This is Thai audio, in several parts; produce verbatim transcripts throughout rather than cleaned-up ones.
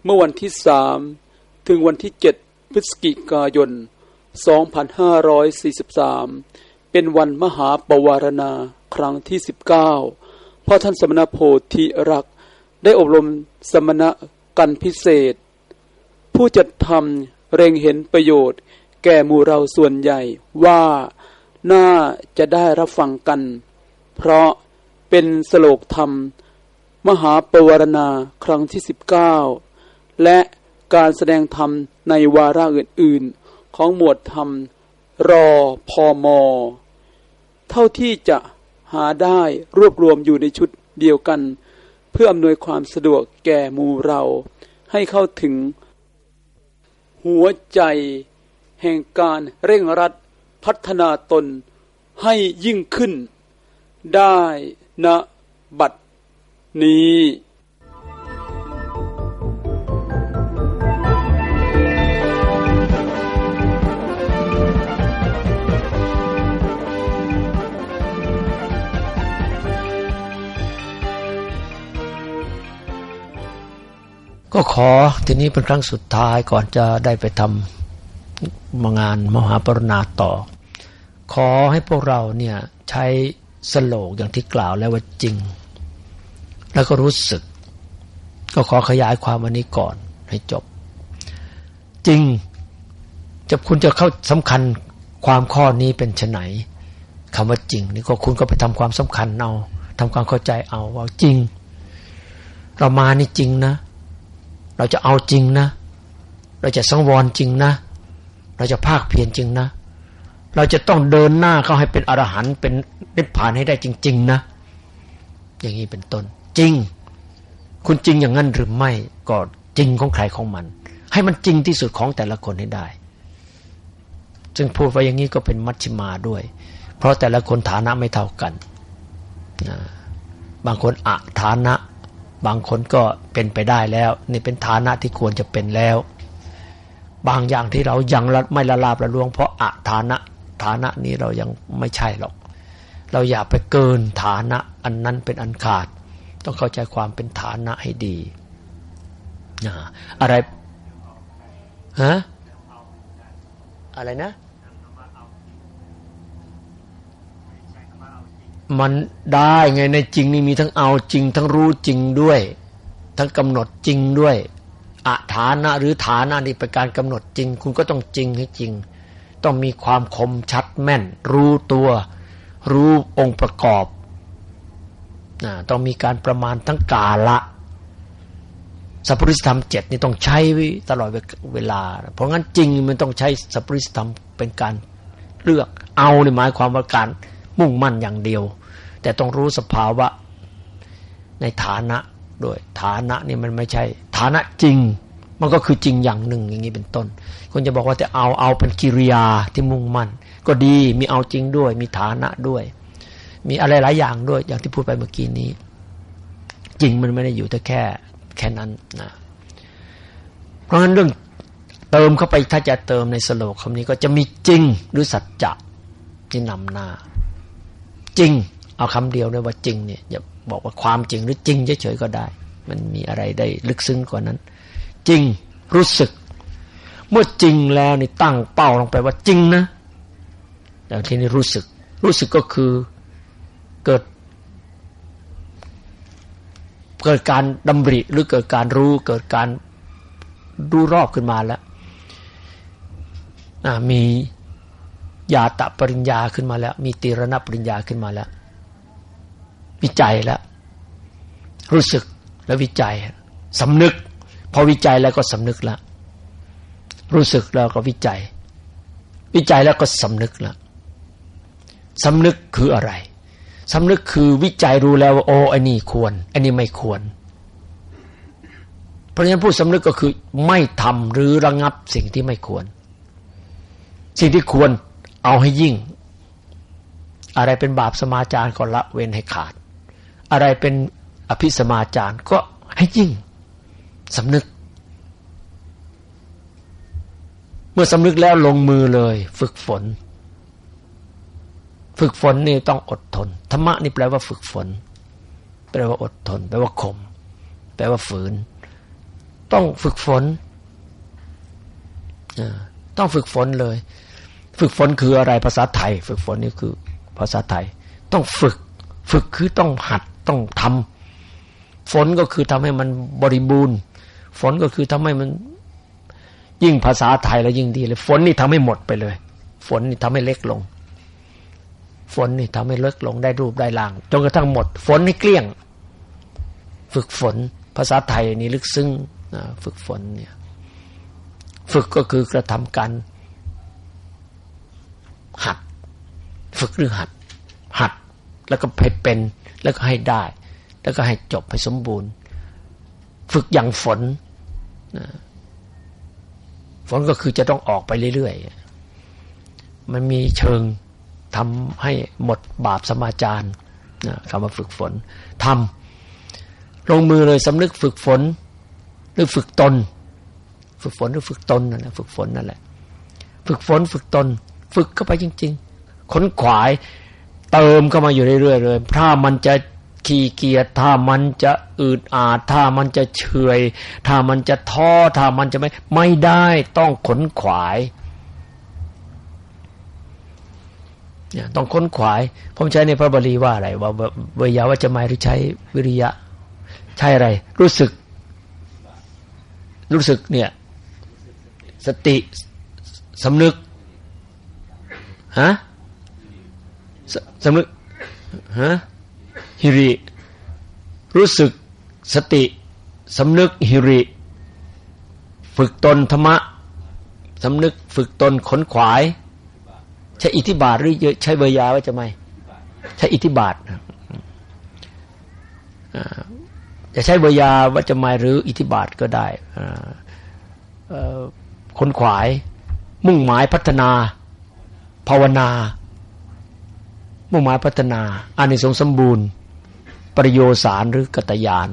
เมื่อวันที่สามถึงวันที่เจ็ดพฤศจิกายนสองพันห้าร้อยสี่สิบสามเป็นวันมหาปวารณาครั้งที่สิบเก้าพ่อท่านสมณโพธิรักษ์ได้อบรมสมณกันพิเศษผู้จัดทำเร็งเห็นประโยชน์แก่หมู่เราส่วนใหญ่ว่าน่าจะได้รับฟังกันเพราะเป็นสโลกธรรมมหาปวารณาครั้งที่สิบเก้าและการแสดงธรรมในวาระอื่นๆของหมวดธรรมรอพอมอเท่าที่จะหาได้รวบรวมอยู่ในชุดเดียวกันเพื่ออำนวยความสะดวกแก่หมู่เราให้เข้าถึงหัวใจแห่งการเร่งรัดพัฒนาตนให้ยิ่งขึ้นได้ณบัดนี้ก็ขอทีนี้เป็นครั้งสุดท้ายก่อนจะได้ไปทำงานมหาปรณาต่อขอให้พวกเราเนี่ยใช้สโลกอย่างที่กล่าวแล้วว่าจริงแล้วก็รู้สึกก็ขอขยายความอันนี้ก่อนให้จบจริงจะคุณจะเข้าสำคัญความข้อนี้เป็นไฉนคำว่าจริงนี่ก็คุณก็ไปทำความสำคัญเอาทำความเข้าใจเอาว่าจริงเรามานี่จริงนะเราจะเอาจริงนะเราจะสังวรจริงนะเราจะภาคเพียรจริงนะเราจะต้องเดินหน้าเข้าให้เป็นอรหันต์เป็นนิพพานให้ได้จริงๆนะอย่างนี้เป็นต้นจริงคุณจริงอย่างนั้นหรือไม่ก็จริงของใครของมันให้มันจริงที่สุดของแต่ละคนให้ได้จึงพูดไว้อย่างนี้ก็เป็นมัชฌิมาด้วยเพราะแต่ละคนฐานะไม่เท่ากันนะบางคนอฐานะบางคนก็เป็นไปได้แล้วนี่เป็นฐานะที่ควรจะเป็นแล้วบางอย่างที่เรายังไม่ละลาบละลวงเพราะอฐานะฐานะนี้เรายังไม่ใช่หรอกเราอย่าไปเกินฐานะอันนั้นเป็นอันขาดต้องเข้าใจความเป็นฐานะให้ดีนะอะไรฮะอะไรนะมันได้ไงในจริงนี่มีทั้งเอาจริงทั้งรู้จริงด้วยทั้งกำหนดจริงด้วยอฐานะหรือฐานะนี่เป็นการกำหนดจริงคุณก็ต้องจริงให้จริงต้องมีความคมชัดแม่นรู้ตัวรู้องค์ประกอบนะต้องมีการประมาณทั้งกาละสัพพุริสธรรมเจ็ดนี่ต้องใช้ตลอดเวลาเพราะงั้นจริงมันต้องใช้สัพพุริสธรรมเป็นการเลือกเอาในหมายความว่าการมุ่งมั่นอย่างเดียวแต่ต้องรู้สภาวะในฐานะด้วยฐานะนี่มันไม่ใช่ฐานะจริงมันก็คือจริงอย่างหนึ่งอย่างนี้เป็นต้นคนจะบอกว่าจะเอาเอาเป็นกิริยาที่มุ่งมั่นก็ดีมีเอาจริงด้วยมีฐานะด้วยมีอะไรหลายอย่างด้วยอย่างที่พูดไปเมื่อกี้นี้จริงมันไม่ได้อยู่แต่แค่แค่นั้นนะเพราะฉะนั้นเรื่องเติมเข้าไปถ้าจะเติมในสโลกคำนี้ก็จะมีจริงหรือสัจจะที่นำหน้าจริงเอาคำเดียวเลยว่าจริงเนี่ยอย่าบอกว่าความจริงหรือจริงเฉยๆก็ได้มันมีอะไรได้ลึกซึ้งกว่านั้นจริงรู้สึกเมื่อจริงแล้วนี่ตั้งเป้าลงไปว่าจริงนะแล้วทีนี้รู้สึกรู้สึกก็คือเกิดเกิดการดำริหรือเกิดการรู้เกิดการรู้รอบขึ้นมาแล้วมีญาตปริญญาขึ้นมาแล้วมีตีรณปริญญาขึ้นมาแล้ววิจัยแล้วรู้สึกแล้ววิจัยสำนึกพอวิจัยแล้วก็สำนึกแล้วรู้สึกแล้วก็วิจัยวิจัยแล้วก็สำนึกแล้วสำนึกคืออะไรสำนึกคือวิจัยรู้แล้วว่าโอ้อันนี้ควรอันนี้ไม่ควรเพราะฉะนั้นผู้สำนึกก็คือไม่ทำหรือระงับสิ่งที่ไม่ควรสิ่งที่ควรเอาให้ยิ่งอะไรเป็นบาปสมาจารก็ละเว้นให้ขาดอะไรเป็นอภิสมาจารก็ให้ยิ่งสำนึกเมื่อสำนึกแล้วลงมือเลยฝึกฝนฝึกฝนนี่ต้องอดทนธรรมะนี่แปลว่าฝึกฝนแปลว่าอดทนแปลว่าข่มแปลว่าฝืนต้องฝึกฝนต้องฝึกฝนเลยฝึกฝนคืออะไรภาษาไทยฝึกฝนนี่คือภาษาไทยต้องฝึกฝึกคือต้องหัดต้องทำฝนก็คือทำให้มันบริบูรณ์ฝนก็คือทำให้มันยิ่งภาษาไทยแล้วยิ่งดีเลยฝนนี่ทำให้หมดไปเลยฝนนี่ทำให้เล็กลงฝนนี่ทำให้เล็กลงได้รูปได้ร่างจนกระทั่งหมดฝนให้เกลี้ยงฝึกฝนภาษาไทยนี่ลึกซึ้งฝึกฝนเนี่ยฝึกก็คือกระทำการหัดฝึกหรือหัดหัดแล้วก็ให้เป็นแล้วก็ให้ได้แล้วก็ให้จบให้สมบูรณ์ฝึกอย่างฝนฝนก็คือจะต้องออกไปเรื่อยๆมันมีเชิงทำให้หมดบาปสมาจารคำว่าฝึกฝนทำลงมือเลยสำนึกฝึกฝนหรือฝึกตนฝึกฝนหรือฝึกตนนั่นแหละฝึกฝนนั่นแหละฝึกฝนฝึกตนฝึกเข้าไปจริงๆขนขวายเติมเข้ามาอยู่เรื่อยๆเลยถ้ามันจะขี้เกียจถ้ามันจะอืดอาดถ้ามันจะเฉื่อยถ้ามันจะท้อถ้ามันจะไม่ไม่ได้ต้องขนขวายเนี่ยต้องขนขวายผมใช้ในพระบาลีว่าอะไรว่าเวยาวัจจะหมายหรือใช้วิริยะใช่อะไรรู้สึกรู้สึกเนี่ยสติสำนึกฮะสำนึกฮะหิริรู้สึกสติสำนึกหิริฝึกตนธรรมะสำนึกฝึกตนขนขวายใช้อิทธิบาทหรือใช้เวยาว่าจะไม่ใช้อิทธิบาทจะใช้เวยาว่าจะไม่หรืออิทธิบาทก็ได้ขนขวายมุ่งหมายพัฒนาภาวนามุ่งหมายพัฒนาอานิสงส์สมบูรณ์ประโยสารหรือกัตยาน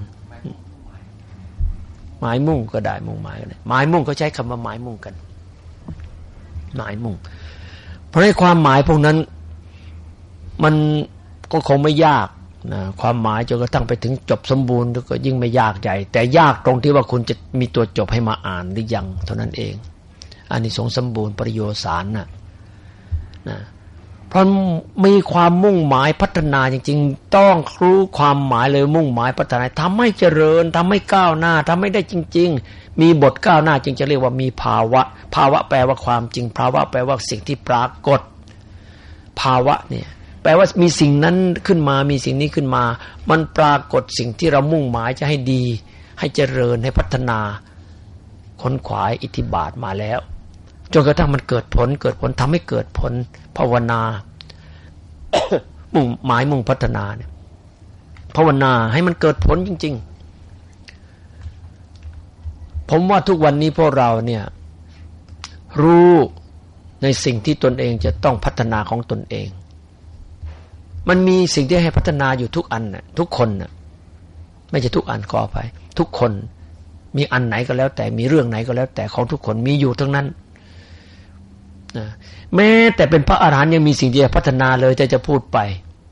หมายมุ่งก็ได้มุ่งหมายก็ได้หมายมุ่งเขาใช้คำว่าหมายมุ่งกันหมายมุ่งเพราะในความหมายพวกนั้นมันก็คงไม่ยากนะความหมายจนกระทั่งไปถึงจบสมบูรณ์ก็ยิ่งไม่ยากใหญ่แต่ยากตรงที่ว่าคุณจะมีตัวจบให้มาอ่านหรือยังเท่านั้นเองอานิสงส์สมบูรณ์ประโยสารน่ะนะเพราะมีความมุ่งหมายพัฒนาจริงๆต้องรู้ความหมายเลยมุ่งหมายพัฒนาทำให้เจริญทำให้ก้าวหน้าทำให้ได้จริงๆมีบทก้าวหน้าจึงจะเรียกว่ามีภาวะภาวะแปลว่าความจริงภาวะแปลว่าสิ่งที่ปรากฏภาวะเนี่ยแปลว่ามีสิ่งนั้นขึ้นมามีสิ่งนี้ขึ้นมามันปรากฏสิ่งที่เรามุ่งหมายจะให้ดีให้เจริญให้พัฒนาค้นขวายอิทธิบาทมาแล้วจนกระทั่งมันเกิดผลเกิดผลทำให้เกิดผลภาวนา มุ่งหมายมุ่งพัฒนาเนี่ยภาวนาให้มันเกิดผลจริงๆผมว่าทุกวันนี้พวกเราเนี่ยรู้ในสิ่งที่ตนเองจะต้องพัฒนาของตนเองมันมีสิ่งที่ให้พัฒนาอยู่ทุกอันน่ะทุกคนน่ะไม่ใช่ทุกอันขออภัยทุกคนมีอันไหนก็แล้วแต่มีเรื่องไหนก็แล้วแต่ของทุกคนมีอยู่ทั้งนั้นนะแม้แต่เป็นพระอรหันต์ยังมีสิ่งที่จะพัฒนาเลยแต่จะพูดไป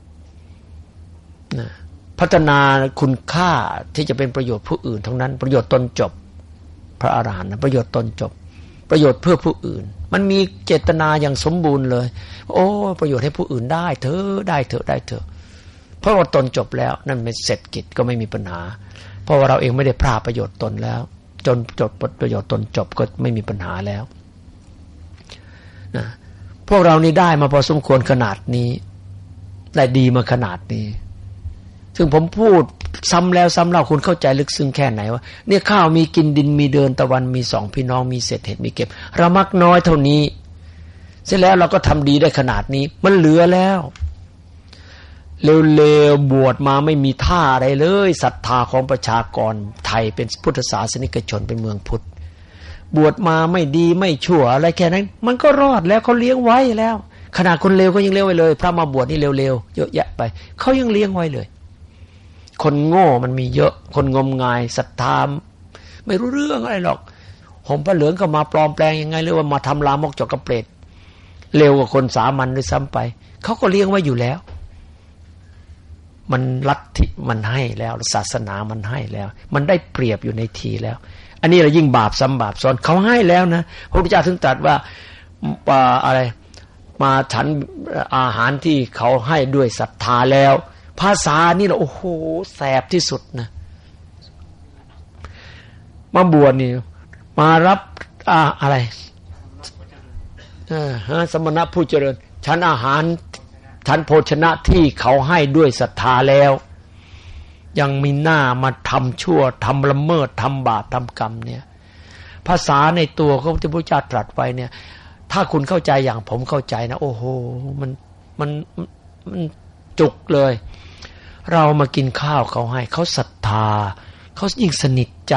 นะพัฒนาคุณค่าที่จะเป็นประโยชน์ผู้อื่นทั้งนั้นประโยชน์ตนจบพระอรหันต์ประโยชน์ตนจบประโยชน์เพื่อผู้อื่นมันมีเจตนาอย่างสมบูรณ์เลยโอ้ประโยชน์ให้ผู้อื่นได้เถอะได้เถอะได้เถอะเพราะว่าตนจบแล้วนั่นเป็นเสร็จกิจก็ไม่มีปัญหาเพราะว่าเราเองไม่ได้พลาดประโยชน์ตนแล้วจนจบประโยชน์ตนจบก็ไม่มีปัญหาแล้วนะพวกเรานี่ได้มาพอสมควรขนาดนี้ได้ดีมาขนาดนี้ซึ่งผมพูดซ้ำแล้วซ้ำเล่าคุณเข้าใจลึกซึ้งแค่ไหนว่าเนี่ยข้าวมีกินดินมีเดินตะวันมีสองพี่น้องมีเศษเห็ดมีเก็บเรามักน้อยเท่านี้เสร็จแล้วเราก็ทำดีได้ขนาดนี้มันเหลือแล้วเร็วๆบวชมาไม่มีท่าอะไรเลยศรัทธาของประชากรไทยเป็นพุทธศาสนิกชนเป็นเมืองพุทธบวชมาไม่ดีไม่ชั่วอะไรแค่นั้นมันก็รอดแล้วเขาเลี้ยงไว้แล้วขนาดคนเลวก็ยังเลี้ยงไว้เลยพระมาบวชนี่เร็วๆเยอะแยะไปเขายังเลี้ยงไว้เลยคนโง่มันมีเยอะคนงมงายศรัทธาไม่รู้เรื่องอะไรหรอกห่มผ้าเหลืองก็มาปลอมแปลงยังไงหรือว่ามาทำลามกจกกระเปรตเร็วกว่าคนสามัญด้วยซ้ำไปเขาก็เลี้ยงไว้อยู่แล้วมันลัทธิมันให้แล้วศาสนามันให้แล้วมันได้เปรียบอยู่ในทีแล้วอันนี้เรายิ่งบาปซ้ำบาปซ้อนเขาให้แล้วนะพระพุทธเจ้าถึงตรัสว่าอะไรมาฉันอาหารที่เขาให้ด้วยศรัทธาแล้วภาษานี่เราโอ้โหแสบที่สุดนะมาบวชนี่มารับอ่าอะไรเออฮะสมณะผู้เจริญฉันอาหารฉันโภชนะที่เขาให้ด้วยศรัทธาแล้วยังมีหน้ามาทำชั่วทำละเมิดทำบาปทำกรรมเนี่ยภาษาในตัวของพระพุทธเจ้าตรัสไว้เนี่ยถ้าคุณเข้าใจอย่างผมเข้าใจนะโอ้โหมันมันมันจุกเลยเรามากินข้าวเขาให้เขาศรัทธาเขายิ่งสนิทใจ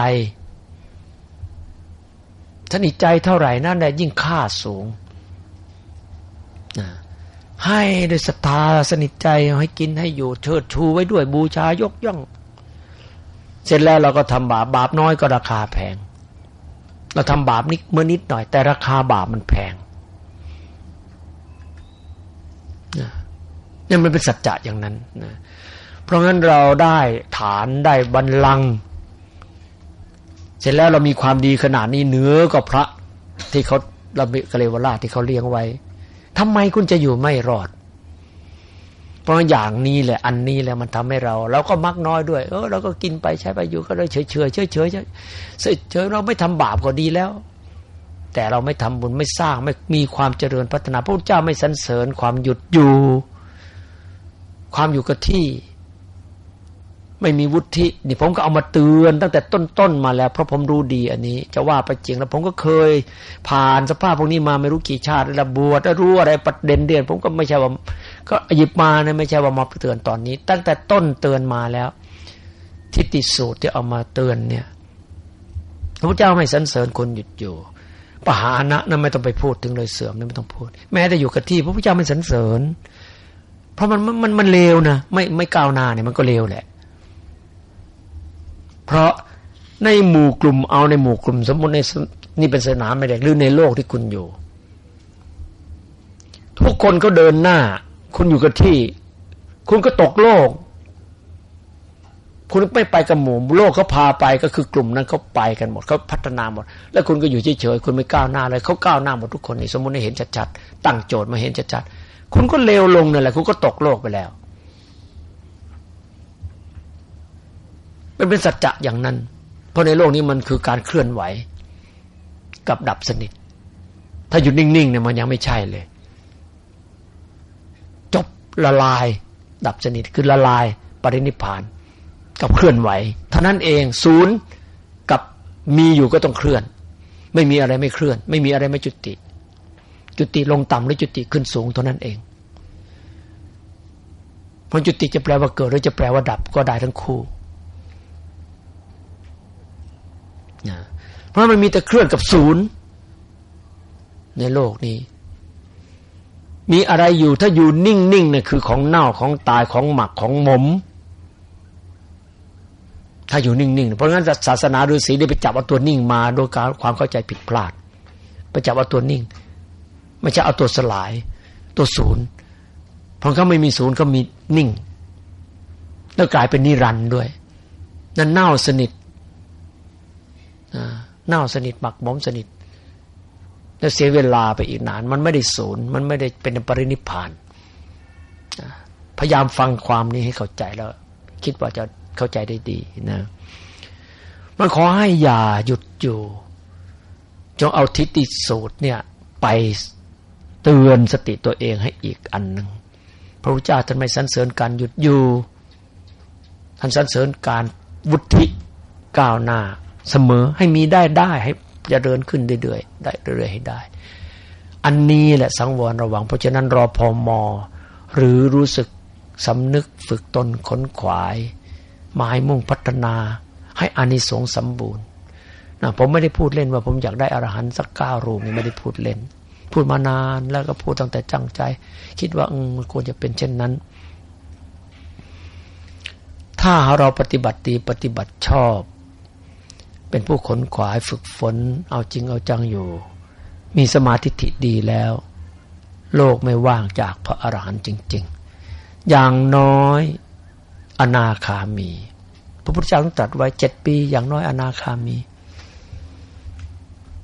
สนิทใจเท่าไหร่นั่นแหละยิ่งค่าสูงนะให้ด้วยศรัทธาสนิทใจให้กินให้อยู่เชิดชูไว้ด้วยบูชายกย่องเสร็จแล้วเราก็ทำบาปบาปน้อยก็ราคาแพงเราทำบาปนิดเมื่อนิดหน่อยแต่ราคาบาปมันแพงนี่มันเป็นสัจจะอย่างนั้นนะเพราะงั้นเราได้ฐานได้บัลลังก์เสร็จแล้วเรามีความดีขนาดนี้เหนือกว่าพระที่เขาระเบิดกะเลวราชที่เขาเลี้ยงไว้ทำไมคุณจะอยู่ไม่รอดเพราะอย่างนี้แหละอันนี้แหละมันทำให้เราเราก็มักน้อยด้วยเออเราก็กินไปใช้ไปอยู่ก็เลยเฉยเฉยเฉยเฉยเฉยเฉยเราไม่ทำบาปก็ดีแล้วแต่เราไม่ทำบุญไม่สร้างไม่มีความเจริญพัฒนาพระพุทธเจ้าไม่สรรเสริญความหยุดอยู่ความอยู่กับที่ไม่มีวุฒินี่ผมก็เอามาเตือนตั้งแต่ต้นๆมาแล้วเพราะผมรู้ดีอันนี้จะว่าไปจริงแล้วผมก็เคยผ่านสภาพพวกนี้มาไม่รู้กี่ชาติแล้วบวชแล้วรู้อะไรประเด็นเด่นผมก็ไม่ใช่ว่าก็หยิบมานะไม่ใช่ว่ามาเตือนตอนนี้ตั้งแต่ต้นเตือนมาแล้วทิฏฐิสูตรที่เอามาเตือนเนี่ยพระพุทธเจ้าไม่สรรเสริญคนหยุดอยู่ปหานะนั้นไม่ต้องไปพูดถึงเลยเสื่อมนี่ไม่ต้องพูดแม้แต่อยู่กับที่พระพุทธเจ้าไม่สรรเสริญเพราะมันมันมันเลวนะไม่ไม่ก้าวหน้าเนี่ยมันก็เลวแหละเพราะในหมู่กลุ่มเอาในหมู่กลุ่มสมมุติในนี่เป็นศาสนาไม่ได้หรือในโลกที่คุณอยู่ทุกคนก็เดินหน้าคุณอยู่กับที่คุณก็ตกโลกคุณไม่ไปกับหมู่โลกเขาพาไปก็คือกลุ่มนั้นเขาไปกันหมดเขาพัฒนาหมดแล้วคุณก็อยู่เฉยๆคุณไม่ก้าวหน้าเลยเขาก้าวหน้าหมดทุกคนนี่สมมุติให้เห็นชัดๆตั้งโจทย์มาเห็นชัดๆคุณก็เลวลงนั่นแหละคุณก็ตกโลกไปแล้วมันเป็นสัจจะอย่างนั้นเพราะในโลกนี้มันคือการเคลื่อนไหวกับดับสนิทถ้าหยุดนิ่งๆเนี่ยมันยังไม่ใช่เลยจบละลายดับสนิทคือละลายปรินิพพานกับเคลื่อนไหวเท่านั้นเองศูนย์กับมีอยู่ก็ต้องเคลื่อนไม่มีอะไรไม่เคลื่อนไม่มีอะไรไม่จุติจุติลงต่ำหรือจุติขึ้นสูงเท่านั้นเองเพราะจุติจะแปลว่าเกิดหรือจะแปลว่าดับก็ได้ทั้งคู่เพราะมันมีแต่เคลื่อนกับศูนย์ในโลกนี้มีอะไรอยู่ถ้าอยู่นิ่งๆเนี่ยคือของเน่าของตายของหมักของหมมถ้าอยู่นิ่งๆเพราะงั้นศาสนาฤาษีได้ไปจับเอาตัวนิ่งมาโดยการความเข้าใจผิดพลาดไปจับเอาตัวนิ่งไม่ใช่เอาตัวสลายตัวศูนย์เพราะเขาไม่มีศูนย์เขามีนิ่งแล้วกลายเป็นนิรันดร์ด้วยนั่นเน่าสนิทเน่าสนิทหมักหมมสนิทแล้วเสียเวลาไปอีกนานมันไม่ได้ศูนย์มันไม่ได้เป็นปรินิพพานพยายามฟังความนี้ให้เข้าใจแล้วคิดว่าจะเข้าใจได้ดีนะมันขอให้อย่าหยุดอยู่จงเอาทิฏฐิสูตรเนี่ยไปเตือนสติตัวเองให้อีกอันนึงพระพุทธเจ้าท่านไม่สรรเสริญการหยุดอยู่ท่านสรรเสริญการวุฒิก้าวหน้าเสมอให้มีได้ได้ให้จะเดินขึ้นเรื่อยๆได้เรื่อยๆให้ได้อันนี้แหละสังวรระวังเพราะฉะนั้นรอพมหรือรู้สึกสำนึกฝึกตนขนขวายหมายมุ่งพัฒนาให้อานิสงส์สมบูรณ์นะผมไม่ได้พูดเล่นว่าผมอยากได้อรหันต์สักเก้ารูปนี่ไม่ได้พูดเล่นพูดมานานแล้วก็พูดตั้งแต่จังใจคิดว่าอืมมันควรจะเป็นเช่นนั้นถ้าเราปฏิบัติดีปฏิบัติชอบเป็นผู้ขนขวายฝึกฝนเอาจริงเอาจังอยู่มีสมาธิดีแล้วโลกไม่ว่างจากพระอรหันต์จริงๆอย่างน้อยอนาคามีพระพุทธเจ้าตรัสไว้เจ็ดปีอย่างน้อยอนาคามี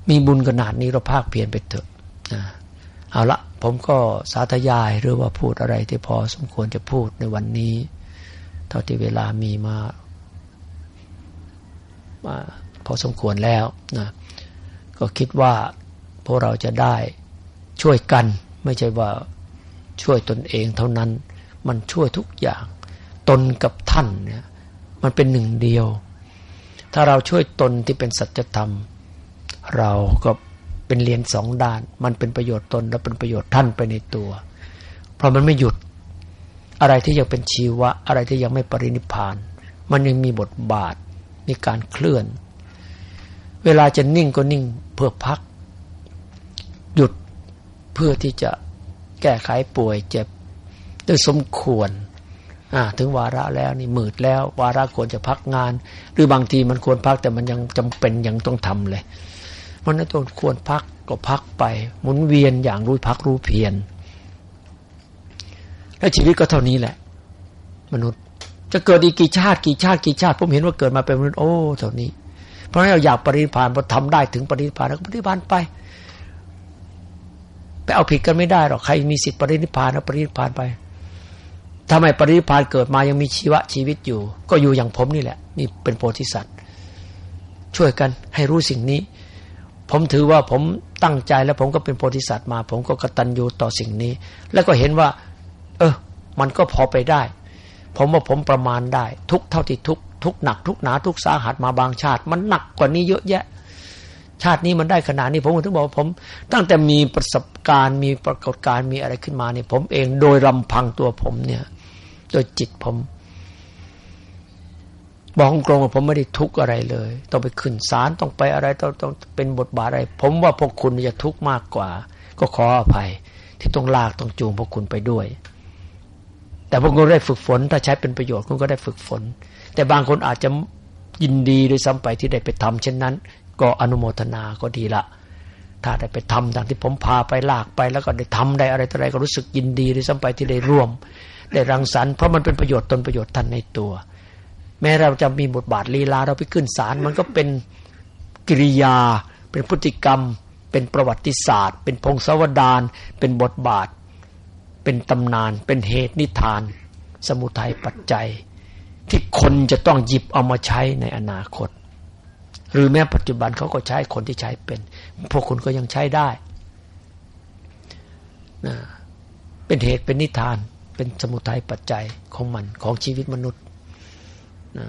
มีบุญขนาดนี้เราภาคเพียรไปเถอะเอาละผมก็สาธยายหรือว่าพูดอะไรที่พอสมควรจะพูดในวันนี้เท่าที่เวลามีมามาพอสมควรแล้วนะก็คิดว่าพวกเราจะได้ช่วยกันไม่ใช่ว่าช่วยตนเองเท่านั้นมันช่วยทุกอย่างตนกับท่านเนี่ยมันเป็นหนึ่งเดียวถ้าเราช่วยตนที่เป็นสัจธรรมเราก็เป็นเหรียญสองด้านมันเป็นประโยชน์ตนและเป็นประโยชน์ท่านไปในตัวเพราะมันไม่หยุดอะไรที่ยังเป็นชีวะอะไรที่ยังไม่ปรินิพพานมันยังมีบทบาทมีการเคลื่อนเวลาจะนิ่งก็นิ่งเพื่อพักหยุดเพื่อที่จะแก้ไขป่วยเจ็บโดยสมควรอ่าถึงวาระแล้วนี่มืดแล้ววาระควรจะพักงานหรือบางทีมันควรพักแต่มันยังจำเป็นยังต้องทำเลยมันไม่ต้องควรพักก็พักไปหมุนเวียนอย่างรู้พักรู้เพียรแล้วชีวิตก็เท่านี้แหละมนุษย์จะเกิดอีกกี่ชาติกี่ชาติกี่ชาติผมเห็นว่าเกิดมาเป็นมนุษย์โอ้เท่านี้เพราะฉะนั้นเราอยากปรินิพพานพอทำได้ถึงปรินิพพานแล้วก็ปรินิพพานไปไปเอาผิดกันไม่ได้หรอกใครมีสิทธิ์ปรินิพพานแล้วปรินิพพานไปถ้าไม่ปรินิพพานเกิดมายังมีชีวะชีวิตอยู่ก็อยู่อย่างผมนี่แหละนี่เป็นโพธิสัตว์ช่วยกันให้รู้สิ่งนี้ผมถือว่าผมตั้งใจแล้วผมก็เป็นโพธิสัตว์มาผมก็กตัญญูต่อสิ่งนี้แล้วก็เห็นว่าเออมันก็พอไปได้ผมว่าผมประมาณได้ทุกเท่าที่ทุกทุกหนักทุกหนาทุกสาหัสมาบางชาติมันหนักกว่านี้เยอะแยะชาตินี้มันได้ขนาดนี้ผมถึงบอกว่าผมตั้งแต่มีประสบการณ์มีปรากฏการณ์มีอะไรขึ้นมาเนี่ยผมเองโดยลำพังตัวผมเนี่ยโดยจิตผมบอกตรงๆว่าผมไม่ได้ทุกข์อะไรเลยต้องไปขึ้นศาลต้องไปอะไรต้องต้องเป็นบทบาทอะไรผมว่าพวกคุณจะทุกข์มากกว่าก็ขออภัยที่ต้องลากต้องจูงพวกคุณไปด้วยแต่พวกคุณได้ฝึกฝนถ้าใช้เป็นประโยชน์คุณก็ได้ฝึกฝนแต่บางคนอาจจะยินดีโดยซ้ำไปที่ได้ไปทำเช่นนั้นก็อนุโมทนาก็ดีละถ้าได้ไปทำดังที่ผมพาไปลากไปแล้วก็ได้ทำได้อะไรต่ออะไรก็รู้สึกยินดีโดยซ้ำไปที่ได้ร่วมได้รังสรรค์เพราะมันเป็นประโยชน์ตนประโยชน์ท่านในตัวแม้เราจะมีบทบาทลีลาเราไปขึ้นศาลมันก็เป็นกิริยาเป็นพฤติกรรมเป็นประวัติศาสตร์เป็นพงศาวดารเป็นบทบาทเป็นตำนานเป็นเหตุนิทานสมุทัยปัจจัยที่คนจะต้องหยิบเอามาใช้ในอนาคตหรือแม้ปัจจุบันเขาก็ใช้คนที่ใช้เป็นพวกคุณก็ยังใช้ได้นะเป็นเหตุเป็นนิทานเป็นสมุทัยปัจจัยของมันของชีวิตมนุษย์นะ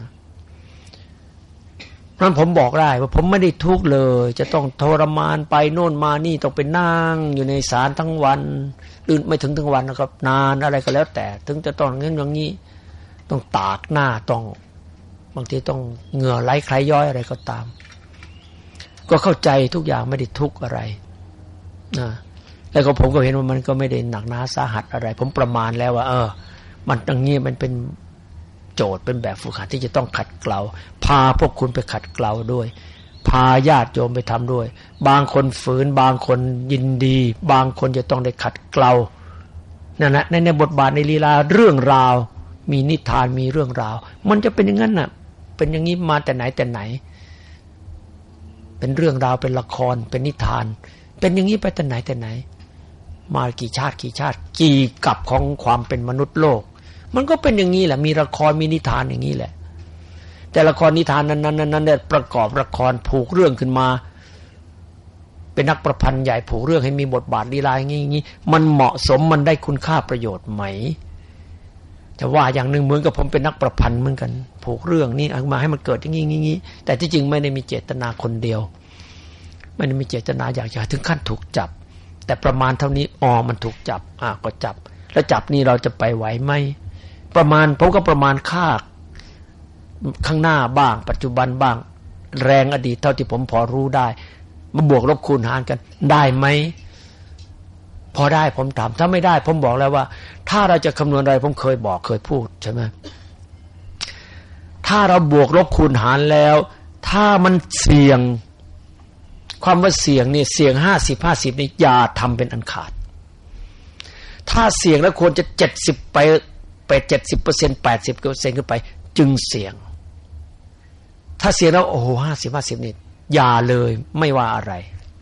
เพราะผมบอกได้ว่าผมไม่ได้ทุกข์เลยจะต้องทรมานไปโน่นมานี่ต้องไปนั่งอยู่ในศาลทั้งวันตื่นไม่ถึงทั้งวันนะครับนานอะไรก็แล้วแต่ถึงจะต้องงั้นอย่างนี้ต้องตากหน้าต้องบางทีต้องเหงื่อไหลใครย้อยอะไรก็ตามก็เข้าใจทุกอย่างไม่ได้ทุกข์อะไรนะแล้วก็ผมก็เห็นว่ามันก็ไม่ได้หนักหนาสาหัสอะไรผมประมาณแล้วว่าเออมันอย่างนี้มันเป็นโจทย์เป็นแบบฝึกหัดที่จะต้องขัดเกลาพาพวกคุณไปขัดเกลาด้วยพาญาติโยมไปทำด้วยบางคนฝืนบางคนยินดีบางคนจะต้องได้ขัดเกลานั่นแหละในในบทบาทในลีลาเรื่องราวมีนิทานมีเรื่องราวมันจะเป็นอย่างนั้นน่ะเป็นอย่างนี้มาแต่ไหนแต่ไหนเป็นเรื่องราวเป็นละครเป็นนิทานเป็นอย่างนี้ไปแต่ไหนแต่ไหนมากี่ชาติกี่ชาติกี่กับของความเป็นมนุษย์โลกมันก็เป็นอย่างนี้แหละมีละครมีนิทานอย่างนี้แหละแต่ละครนิทานนั้นๆนั้นๆประกอบละครผูกเรื่องขึ้นมาเป็นนักประพันธ์ใหญ่ผูกเรื่องให้มีบทบาทลีลาอย่างนี้มันเหมาะสมมันได้คุณค่าประโยชน์ไหมจะว่าอย่างหนึ่งเหมือนกับผมเป็นนักประพันธ์เหมือนกันผูกเรื่องนี้เอามาให้มันเกิดอย่างนี้ๆแต่ที่จริงไม่ได้มีเจตนาคนเดียวไม่ได้มีเจตนาอยากจะถึงขั้นถูกจับแต่ประมาณเท่านี้อ๋อมันถูกจับอ่ะก็จับแล้วจับนี่เราจะไปไหวไหมประมาณผมก็ประมาณค่าข้างหน้าบ้างปัจจุบันบ้างแรงอดีตเท่าที่ผมพอรู้ได้มาบวกลบคูณหารกันได้ไหมพอได้ผมถามถ้าไม่ได้ผมบอกแล้วว่าถ้าเราจะคำนวณอะไรผมเคยบอกเคยพูดใช่ไหมถ้าเราบวกลบคูณหารแล้วถ้ามันเสี่ยงความว่าเสี่ยงเนี่ยเสี่ยงห้าสิบ ห้าสิบนี่อย่าทำเป็นอันขาดถ้าเสี่ยงแล้วควรจะเจ็ดสิบไปไป เจ็ดสิบเปอร์เซ็นต์ แปดสิบเปอร์เซ็นต์ ขึ้นไปจึงเสี่ยงถ้าเสี่ยงแล้วโอ้โหห้าสิบ ห้าสิบนี่อย่าเลยไม่ว่าอะไร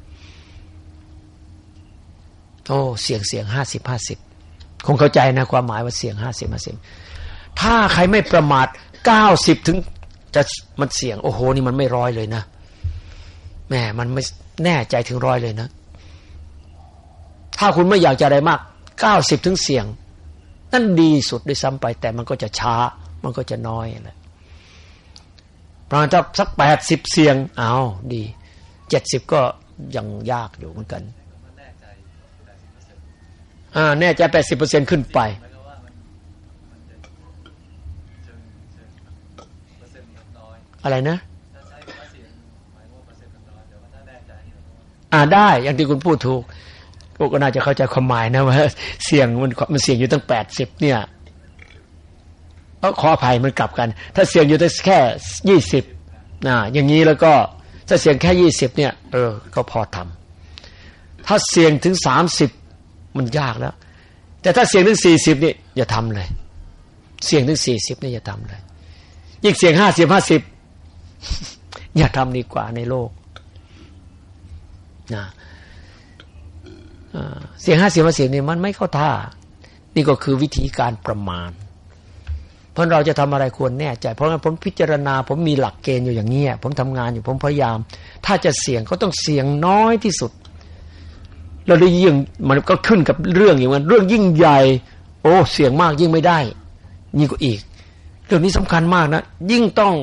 โอ้เสี่ยงเสี่ยงห้าสิบห้าสิบคงเข้าใจนะความหมายว่าเสี่ยงห้าสิบห้าสิบถ้าใครไม่ประมาทเก้าสิบถึงจะมันเสี่ยงโอ้โหนี่มันไม่ร้อยเลยนะแหมมันไม่แน่ใจถึงร้อยเลยนะถ้าคุณไม่อยากจะอะไรมากเก้าสิบถึงเสี่ยงนั่นดีสุดด้วยซ้ำไปแต่มันก็จะช้ามันก็จะน้อยแหละประมาณสักแปดสิบเสี่ยงเอาดีเจ็ดสิบก็ยังยากอยู่เหมือนกันอ่าแน่ใจ แปดสิบเปอร์เซ็นต์ ขึ้นไปอะไรนะอ่าได้อย่างที่คุณพูดถูกพวกก็น่าจะเข้าใจความหมายนะว่าเสี่ยงมันมันเสี่ยงอยู่ตั้งแปดสิบเนี่ยเอ้อขออภัยมันกลับกันถ้าเสี่ยงอยู่แต่แค่ยี่สิบนะอย่างนี้แล้วก็ถ้าเสี่ยงแค่ยี่สิบเนี่ยเออก็พอทำถ้าเสี่ยงถึงสามสิบมันยากแล้วแต่ถ้าเสี่ยงถึงสี่สิบนี่อย่าทำเลยเสี่ยงถึงสี่สิบนี่อย่าทำเลยยิ่งเสี่ยงห้าสิบ ห้าสิบอย่าทำดีกว่าในโลกนะเสียงห้าเสียงมาเสียงนี่มันไม่เข้าท่านี่ก็คือวิธีการประมาณเพราะเราจะทำอะไรควรแน่ใจเพราะงั้นผมพิจารณาผมมีหลักเกณฑ์อยู่อย่างนี้ผมทำงานอยู่ผมพยายามถ้าจะเสี่ยงก็ต้องเสี่ยงน้อยที่สุดเราได้ยิ่งมันก็ขึ้นกับเรื่องอย่างนั้นเรื่องยิ่งใหญ่โอ้เสี่ยงมากยิ่งไม่ได้นี่ก็อีกเรื่องนี้สำคัญมากนะยิ่งต้อง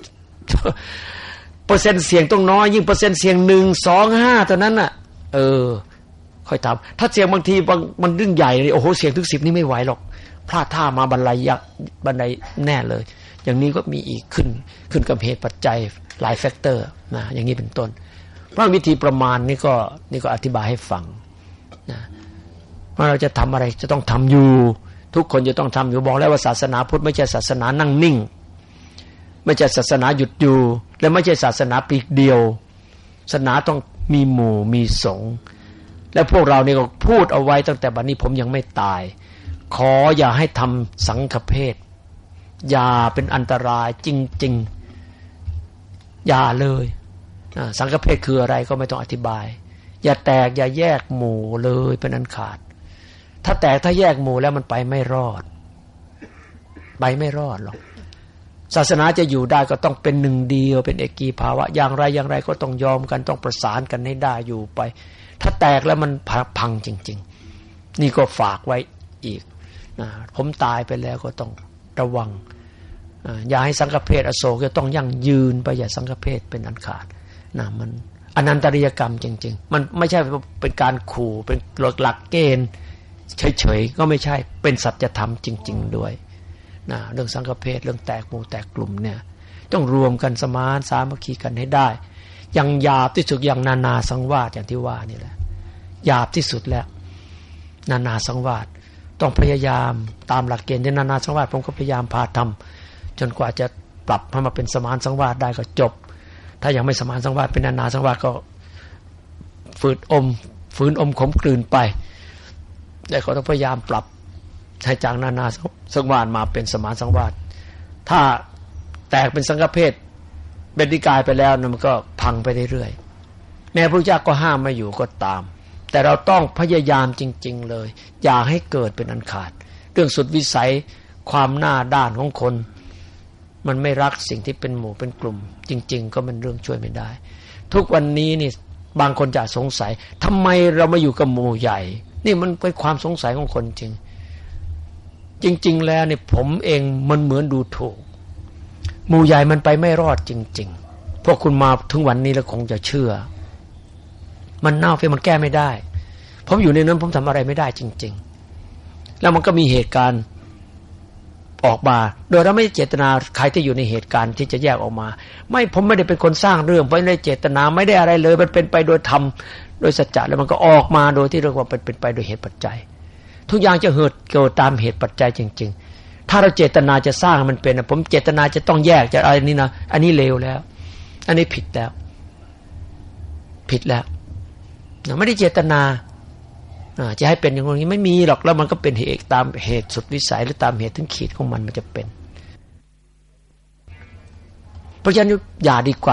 เปอร์เซ็นต์เสี่ยงต้องน้อยยิ่งเปอร์เซ็นต์เสี่ยงหนึ่ง สอง ห้าเท่านั้นน่ะเออค่อยทำถ้าเสี่ยงบางทีบางมันเรื่องใหญ่เลยโอ้โหเสี่ยงถึงสิบนี่ไม่ไหวหรอกพลาดท่ามาบรรลัยยักบันไดแน่เลยอย่างนี้ก็มีอีกขึ้นขึ้นกับเหตุปัจจัยหลายแฟกเตอร์นะอย่างนี้เป็นต้นเพราะวิธีประมาณนี่ก็นี่ก็อธิบายให้ฟังนะว่าเราจะทำอะไรจะต้องทำอยู่ทุกคนจะต้องทำอยู่บอกแล้วว่าศาสนาพุทธไม่ใช่ศาสนานั่งนิ่งไม่ใช่ศาสนาหยุดอยู่และไม่ใช่ศาสนาปีกเดียวศาสนาต้องมีหมู่มีสงฆ์และพวกเราเนี่ยก็พูดเอาไว้ตั้งแต่บัดนี้ผมยังไม่ตายขออย่าให้ทำสังฆเพศอย่าเป็นอันตรายจริงๆอย่าเลยสังฆเพศคืออะไรก็ไม่ต้องอธิบายอย่าแตกอย่าแยกหมู่เลยเป็นอันขาดถ้าแตกถ้าแยกหมู่แล้วมันไปไม่รอดไปไม่รอดหรอกศาสนาจะอยู่ได้ก็ต้องเป็นหนึ่งเดียวเป็นเอกีภาวะอย่างไรอย่างไรก็ต้องยอมกันต้องประสานกันให้ได้อยู่ไปถ้าแตกแล้วมันพังจริงๆนี่ก็ฝากไว้อีกนะผมตายไปแล้วก็ต้องระวังอย่าให้สังฆเพศอโศกจะต้องยั่งยืนไปอย่าสังฆเพศเป็นอันขาดนะมันอนันตริยกรรมจริงๆมันไม่ใช่เป็นการขู่เป็นหลักเกณฑ์เฉยๆก็ไม่ใช่เป็นสัจธรรมจริงๆด้วยนะเรื่องสังฆเพศเรื่องแตกหมู่แตกกลุ่มเนี่ยต้องรวมกันสมานสามัคคีกันให้ได้อย่างหยาบที่สุดอย่างนานาสังวาสอย่างที่ว่านี่แหละหยาบที่สุดแล้วนานาสังวาสต้องพยายามตามหลักเกณฑ์ที่นานาสังวาสผมก็พยายามพาทำจนกว่าจะปรับให้มาเป็นสมานสังวาสได้ก็จบถ้ายังไม่สมานสังวาสเป็นนานาสังวาสก็ฝืนอมฝืนอมขมกลืนไปแต่ก็ต้องพยายามปรับให้จากนานาสังวาสมาเป็นสมานสังวาสถ้าแตกเป็นสังฆเพศเป็นนิกายไปแล้วมันก็พังไปเรื่อยๆแม้พระพุทธเจ้าก็ห้ามไม่อยู่ก็ตามแต่เราต้องพยายามจริงๆเลยอย่าให้เกิดเป็นอันขาดเรื่องสุดวิสัยความหน้าด้านของคนมันไม่รักสิ่งที่เป็นหมู่เป็นกลุ่มจริงๆก็เป็นเรื่องช่วยไม่ได้ทุกวันนี้นี่บางคนจะสงสัยทำไมเรามาอยู่กับหมู่ใหญ่นี่มันเป็นความสงสัยของคนจริงจริงๆแล้วเนี่ยผมเองมันเหมือนดูถูกหมู่ใหญ่มันไปไม่รอดจริงๆพวกคุณมาถึงวันนี้แล้วคงจะเชื่อมันเน่าไปมันแก้ไม่ได้ผมอยู่ในนั้นผมทำอะไรไม่ได้จริงๆแล้วมันก็มีเหตุการณ์ออกมาโดยเราไม่ได้เจตนาใครที่อยู่ในเหตุการณ์ที่จะแยกออกมาไม่ผมไม่ได้เป็นคนสร้างเรื่องไม่ได้เจตนาไม่ได้อะไรเลยมันเป็นไปโดยธรรมโดยสัจจะแล้วมันก็ออกมาโดยที่เรียกว่าเป็นเป็นไปโดยเหตุปัจจัยทุกอย่างจะเกิดเกิดตามเหตุปัจจัยจริงๆถ้าเราเจตนาจะสร้างมันเป็นผมเจตนาจะต้องแยกจะอะไรนี่นะอันนี้เลวแล้วอันนี้ผิดแล้วผิดแล้วไม่ได้เจตนาจะให้เป็นอย่างนี้ไม่มีหรอกแล้วมันก็เป็นเหตุตามเหตุสุดวิสัยหรือตามเหตุถึงขีดของมันมันจะเป็นเพราะฉะนั้นอย่าดีกว่า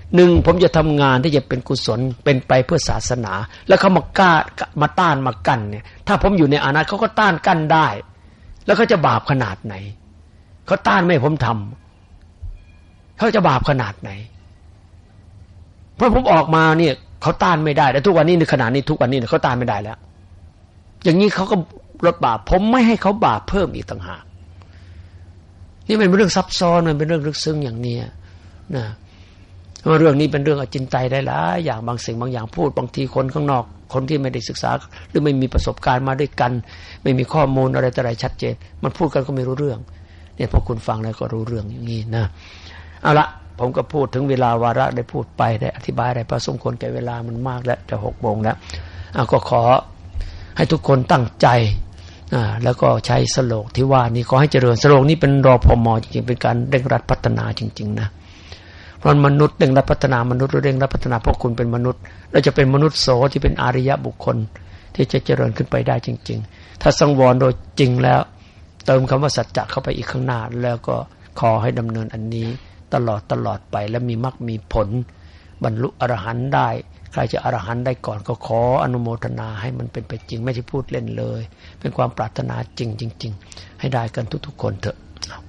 หนึ่งผมจะทำงานที่จะเป็นกุศลเป็นไปเพื่อศาสนาแล้วเขามากล้ามาต้านมากั้นเนี่ยถ้าผมอยู่ในอานัตเขาก็ต้านกั้นได้แล้วเขาจะบาปขนาดไหนเขาต้านไม่ให้ผมทำเขาจะบาปขนาดไหนเพราะผมออกมาเนี่ยเขาต้านไม่ได้แต่ทุกวันนี้ในขณะนี้ทุกวันนี้เขาต้านไม่ได้แล้วอย่างนี้เขาก็ลดบาปผมไม่ให้เขาบาปเพิ่มอีกต่างหากนี่มันเป็นเรื่องซับซ้อนมันเป็นเรื่องลึกซึ้งอย่างนี้นะเพราะเรื่องนี้เป็นเรื่องอจินไตยได้หลายอย่างบางสิ่งบางอย่างพูดบางทีคนข้างนอกคนที่ไม่ได้ศึกษาหรือไม่มีประสบการณ์มาด้วยกันไม่มีข้อมูลอะไรต่ออะไรชัดเจนมันพูดกันก็ไม่รู้เรื่องเนี่ยพอคุณฟังแล้วก็รู้เรื่องอย่างนี้นะเอาละผมก็พูดถึงเวลาวาระได้พูดไปได้อธิบายได้พอสมควรแก่เวลามันมากแล้วจะหกโมงแล้วเอาก็ขอให้ทุกคนตั้งใจอ่าแล้วก็ใช้สโลกที่ว่านี้ขอให้เจริญสโลกนี้เป็นรพม.จริงๆเป็นการเร่งรัดพัฒนาจริงๆนะเพราะมนุษย์เร่งรัดพัฒนามนุษย์เร่งรัดพัฒนาเพราะคุณเป็นมนุษย์เราจะเป็นมนุษย์โสที่เป็นอริยบุคคลที่จะเจริญขึ้นไปได้จริงๆถ้าสังวรโดยจริงแล้วเติมคำว่าสัจจะเข้าไปอีกข้างหน้าแล้วก็ขอให้ดำเนินอันนี้ตลอดตลอดไปและมีมรรคมีผลบรรลุอรหันต์ได้ใครจะอรหันต์ได้ก่อนก็ขออนุโมทนาให้มันเป็นไปจริงไม่ใช่พูดเล่นเลยเป็นความปรารถนาจริงจริงๆให้ได้กันทุกๆคนเถอะ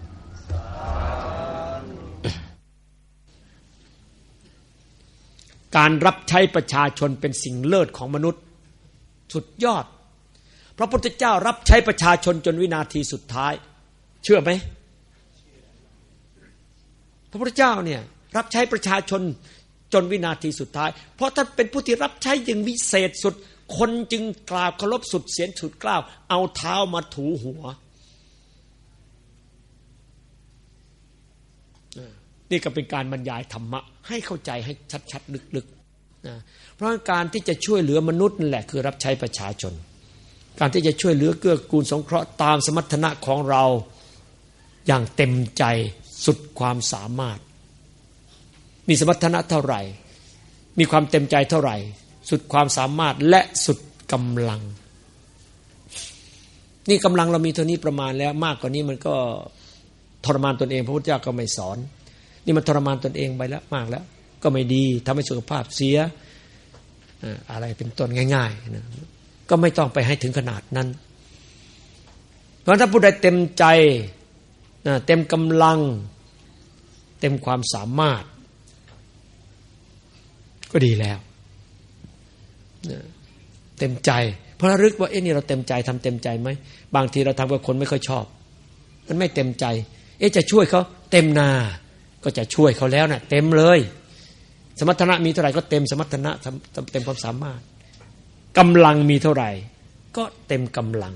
การรับใช้ประชาชนเป็นสิ่งเลิศของมนุษย์สุดยอดพระพุทธเจ้ารับใช้ประชาชนจนวินาทีสุดท้ายเชื่อไหมพระพุทธเจ้าเนี่ยรับใช้ประชาชนจนวินาทีสุดท้ายเพราะท่านเป็นผู้ที่รับใช้อย่างวิเศษสุดคนจึงกราบเคารพสุดเสียงสุดกล้าวเอาเท้ามาถูหัวนี่ก็เป็นการบรรยายธรรมะให้เข้าใจให้ชัดๆลึกๆนะเพราะการที่จะช่วยเหลือมนุษย์นั่นแหละคือรับใช้ประชาชนการที่จะช่วยเหลือเกื้อกูลสงเคราะห์ตามสมรรถนะของเราอย่างเต็มใจสุดความสามารถมีสมรรถนะเท่าไหร่มีความเต็มใจเท่าไหร่สุดความสามารถและสุดกำลังนี่กำลังเรามีเท่านี้ประมาณแล้วมากกว่านี้มันก็ทรมานตนเองพระพุทธเจ้าก็ไม่สอนนี่มันทรมานตนเองไปแล้วมากแล้วก็ไม่ดีทำให้สุขภาพเสียอะไรเป็นต้นง่ายๆนะก็ไม่ต้องไปให้ถึงขนาดนั้นเพราะถ้าผู้ใดเต็มใจเต็มกำลังเต็มความสามารถก็ดีแล้วเต็มใจเพราะระลึกว่าเอ๊ะนี่เราเต็มใจทำเต็มใจไหมบางทีเราทำกับคนไม่ค่อยชอบมันไม่เต็มใจเอ๊ะจะช่วยเขาเต็มนาก็จะช่วยเขาแล้วนะเต็มเลยสมรรถนะมีเท่าไหร่ก็เต็มสมรรถนะเต็มความสามารถกำลังมีเท่าไหร่ก็เต็มกำลัง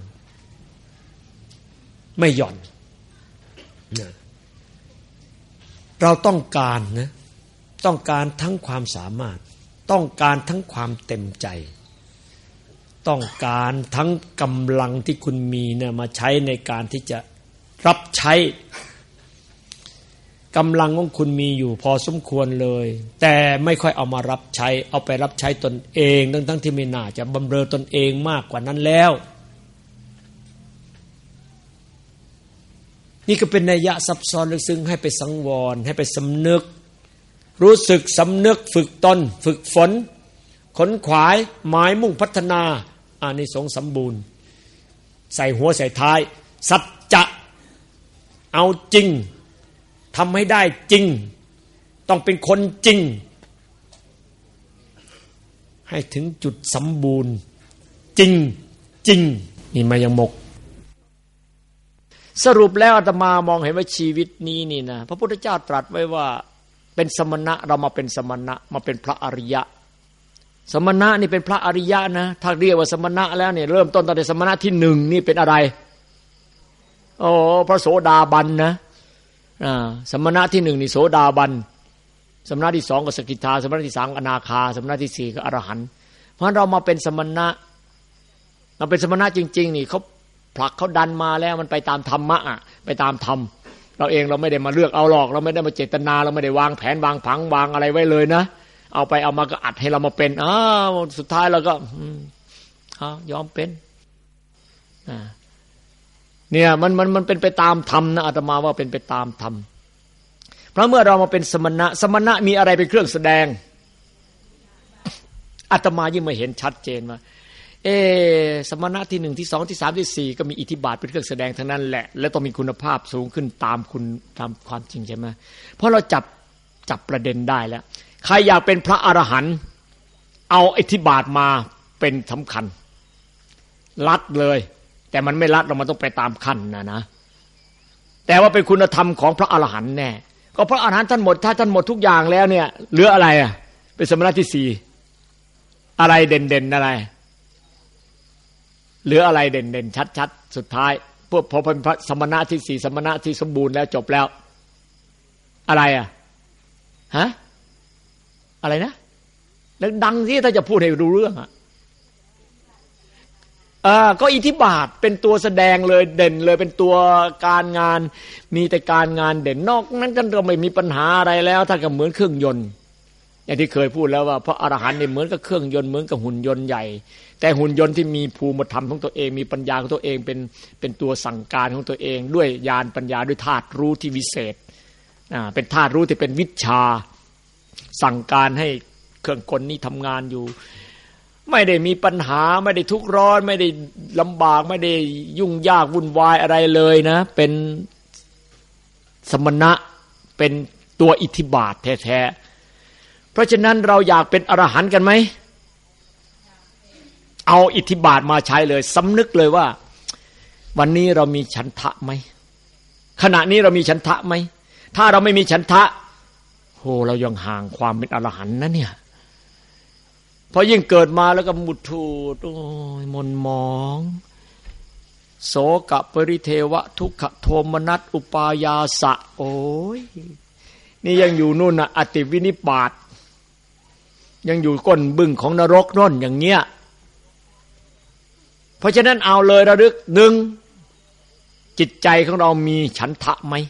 ไม่หย่อนเราต้องการนะต้องการทั้งความสามารถต้องการทั้งความเต็มใจต้องการทั้งกำลังที่คุณมีเนี่ยมาใช้ในการที่จะรับใช้กำลังของคุณมีอยู่พอสมควรเลยแต่ไม่ค่อยเอามารับใช้เอาไปรับใช้ตนเองทั้งทั้งที่ไม่น่าจะบำเรอตนเองมากกว่านั้นแล้วนี่ก็เป็นนัยยะซับซ้อนลึกซึ้งให้ไปสังวรให้ไปสำนึกรู้สึกสำนึกฝึกตนฝึกฝนขนขวายหมายมุ่งพัฒนาอานิสงส์สมบูรณ์ใส่หัวใส่ท้ายสัจจะเอาจริงทำให้ได้จริงต้องเป็นคนจริงให้ถึงจุดสมบูรณ์จริงจริงนี่มายังหมกสรุปแล้วอาตมามองเห็นว่าชีวิตนี้นี่นะพระพุทธเจ้าตรัสไว้ว่าเป็นสมณะเรามาเป็นสมณะมาเป็นพระอริยะสมณะนี่เป็นพระอริยะนะถ้าเรียกว่าสมณะแล้วเนี่ยเริ่มต้นตั้งแต่สมณะที่หนึ่งนี่เป็นอะไรโอ้พระโสดาบันนะอ่าสมณะที่หนึ่งนี่โสดาบันสมณะที่สองก็สกิทาสมณะที่สามอนาคาสมณะที่สี่ก็อรหันต์เพราะเรามาเป็นสมณะเราเป็นสมณะจริงๆนี่เขาผลักเขาดันมาแล้วมันไปตามธรรมะอ่ะไปตามธรรมเราเองเราไม่ได้มาเลือกเอาหรอกเราไม่ได้มาเจตนาเราไม่ได้วางแผนวางผังวางอะไรไว้เลยนะเอาไปเอามาก็อัดให้เรามาเป็นอ้าวสุดท้ายเราก็อ้าวยอมเป็นอ่าเนี่ยมันมันมันเป็นไปตามธรรมนะอาตมาว่าเป็นไปตามธรรมพราะเมื่อเรามาเป็นสมณะสมณะมีอะไรเป็นเครื่องแสดงอาตมายิ่งมาเห็นชัดเจนว่าเอสมณะที่หนึ่งที่สองที่สามที่สี่ก็มีอิทธิบาทเป็นเครื่องแสดงทั้งนั้นแหละและต้องมีคุณภาพสูงขึ้นตามคุณตามความจริงใช่ไหมเพราะเราจับจับประเด็นได้แล้วใครอยากเป็นพระอรหันต์เอาอิทธิบาทมาเป็นสำคัญลัดเลยแต่มันไม่ลัดเรามันต้องไปตามขั้นนะนะแต่ว่าเป็นคุณธรรมของพระอรหันต์แน่ก็พระอรหันต์ท่านหมดถ้าท่านหมดทุกอย่างแล้วเนี่ยเหลืออะไรอ่ะเป็นสมณะที่สี่อะไรเด่นๆอะไรเหลืออะไรเด่นๆชัดๆสุดท้ายพวกพอเป็นพระสมณะที่สี่สมณะที่สมบูรณ์แล้วจบแล้วอะไรอ่ะฮะอะไรนะแล้วดังที่ถ้าจะพูดให้รู้เรื่องอ่ะอ่าก็อิทธิบาทเป็นตัวแสดงเลยเด่นเลยเป็นตัวการงานมีแต่การงานเด่นนอกนั้นก็ไม่มีปัญหาอะไรแล้วถ้าก็เหมือนเครื่องยนต์อย่างที่เคยพูดแล้วว่าพระอรหันต์นี่เหมือนกับเครื่องยนต์เหมือนกับหุ่นยนต์ใหญ่แต่หุ่นยนต์ที่มีภูมิธรรมของตัวเองมีปัญญาของตัวเองเป็นเป็นตัวสั่งการของตัวเองด้วยญาณปัญญาด้วยธาตุรู้ที่วิเศษอ่าเป็นธาตุรู้ที่เป็นวิชาสั่งการให้เครื่องกลนี้ทำงานอยู่ไม่ได้มีปัญหาไม่ได้ทุกข์ร้อนไม่ได้ลำบากไม่ได้ยุ่งยากวุ่นวายอะไรเลยนะเป็นสมณะเป็นตัวอิทธิบาทแท้ๆเพราะฉะนั้นเราอยากเป็นอรหันต์กันไหมเอาอิทธิบาทมาใช้เลยสำนึกเลยว่าวันนี้เรามีฉันทะไหมขณะนี้เรามีฉันทะไหมถ้าเราไม่มีฉันทะโหเรายังห่างความเป็นอรหันต์นะเนี่ยพอยิ่งเกิดมาแล้วก็มุทูดโอ้ยมนมองโสกะปริเทวะทุกขโทมนัสอุปายาสะโอ้ยนี่ยังอยู่นู่นน่ะอติวินิบาตยังอยู่ก้นบึ้งของนรกนั่นอย่างเงี้ยเพราะฉะนั้นเอาเลยระลึกหนึ่งจิตใจของเรามีฉันทะไหม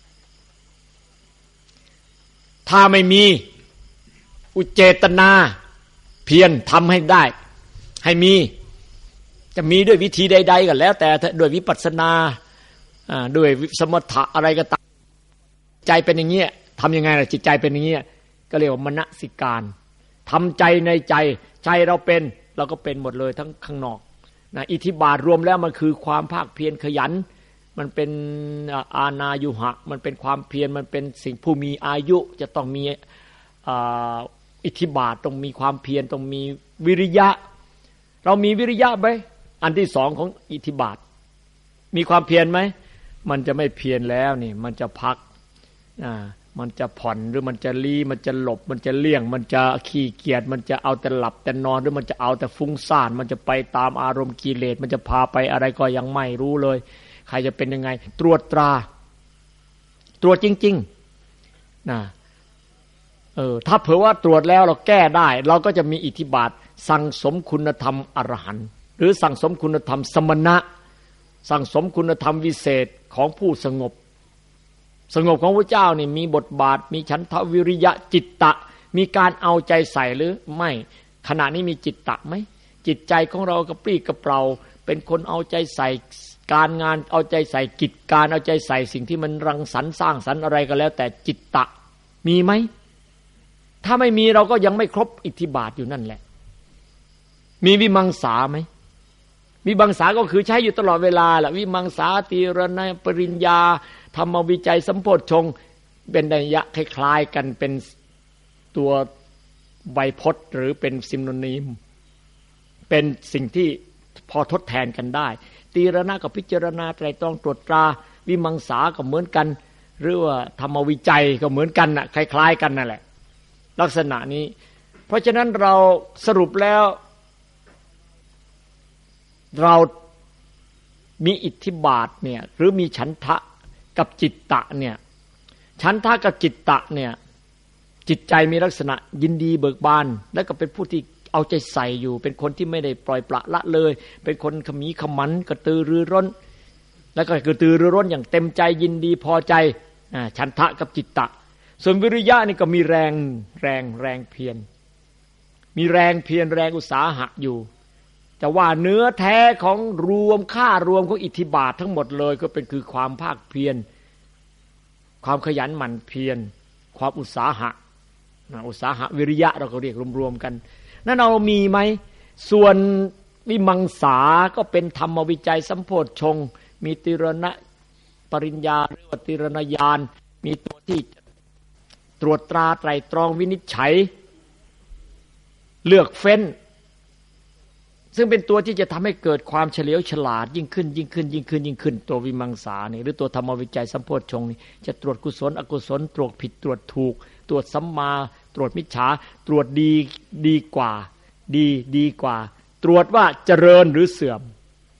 ถ้าไม่มีอุเจตนาเพียรทำให้ได้ให้มีจะมีด้วยวิธีใดๆก็แล้วแต่ด้วยวิปัสสนาด้วยสมถะอะไรก็ตามใจเป็นอย่างเงี้ยทำยังไงล่ะจิตใจเป็นอย่างเงี้ยก็เรียกว่ามนสิการทำใจในใจใจเราเป็นเราก็เป็นหมดเลยทั้งข้างนอกนะอิทธิบาทรวมแล้วมันคือความภาคเพียรขยันมันเป็นอานายุหะมันเป็นความเพียรมันเป็นสิ่งผู้มีอายุจะต้องมีอิทธิบาทต้องมีความเพียรต้องมีวิริยะเรามีวิริยะไหมอันที่สองของอิทธิบาทมีความเพียรไหมมันจะไม่เพียรแล้วนี่มันจะพักอ่ามันจะผ่อนหรือมันจะลี้มันจะหลบมันจะเลี่ยงมันจะขี้เกียจมันจะเอาแต่หลับแต่นอนหรือมันจะเอาแต่ฟุ้งซ่านมันจะไปตามอารมณ์กิเลสมันจะพาไปอะไรก็ยังไม่รู้เลยใครจะเป็นยังไงตรวจตราตรวจจริงๆนะเออถ้าเผื่อว่าตรวจแล้วเราแก้ได้เราก็จะมีอิทธิบาทสั่งสมคุณธรรมอรหันต์หรือสั่งสมคุณธรรมสมณะสั่งสมคุณธรรมวิเศษของผู้สงบสงบของพระเจ้านี่มีบทบาทมีฉันทะวิริยะจิตตะมีการเอาใจใส่หรือไม่ขณะนี้มีจิตตะไหมจิตใจของเรากระปรี้กระเปร่าเป็นคนเอาใจใส่การงานเอาใจใส่กิจการเอาใจใส่สิ่งที่มันรังสรรค์สร้างสรรค์อะไรก็แล้วแต่จิตตะมีไหมถ้าไม่มีเราก็ยังไม่ครบอิทธิบาทอยู่นั่นแหละมีวิมังสาไหมวิมังสาก็คือใช้อยู่ตลอดเวลาแหละวิมังสาตีรณะปริญญาธรรมวิจัยสัมโพชฌงค์เป็นนัยยะคล้ายๆกันเป็นตัวไวยพจน์หรือเป็นซิมโนนีมเป็นสิ่งที่พอทดแทนกันได้ตีรณะกับพิจารณาไตรตรองตรวจตราวิมังสาก็เหมือนกันหรือว่าธรรมวิจัยก็เหมือนกันน่ะคล้ายๆกันนั่นแหละลักษณะนี้เพราะฉะนั้นเราสรุปแล้วเรามีอิทธิบาทเนี่ยหรือมีฉันทะกับจิตตะเนี่ยฉันทะกับจิตตะเนี่ยจิตใจมีลักษณะยินดีเบิกบานแล้วก็เป็นผู้ที่เอาใจใส่อยู่เป็นคนที่ไม่ได้ปล่อยปละละเลยเป็นคนขมีขมันกระตือรือร้นแล้วก็กระตือรือร้นอย่างเต็มใจยินดีพอใจฉันทะกับจิตตะส่วนวิริยะนี่ก็มีแรงแรงแรงเพียรมีแรงเพียรแรงอุตสาหะอยู่จะว่าเนื้อแท้ของรวมค่ารวมของอิทธิบาททั้งหมดเลยก็เป็นคือความภาคเพียรความขยันหมั่นเพียรความอุตสาหะอุตสาหะวิริยะเราก็เรียกรวมๆกันนั่นเรามีไหมส่วนวิมังสาก็เป็นธรรมวิจัยสัมโพชฌงค์มีติรณะปริญญาหรือว่าติรณญาณมีตัวที่ตรวจตราไตรตรองวินิจฉัยเลือกเฟ้นซึ่งเป็นตัวที่จะทำให้เกิดความเฉลียวฉลาดยิ่งขึ้นยิ่งขึ้นยิ่งขึ้นยิ่งขึ้นตัววิมังสานี่หรือตัวธรรมวิจัยสัมโพชฌงค์นี่จะตรวจกุศลอกุศลตรวจผิดตรวจถูกตรวจสัมมาตรวจมิจฉาตรวจดีดีกว่าดีดีกว่าตรวจว่าเจริญหรือเสื่อม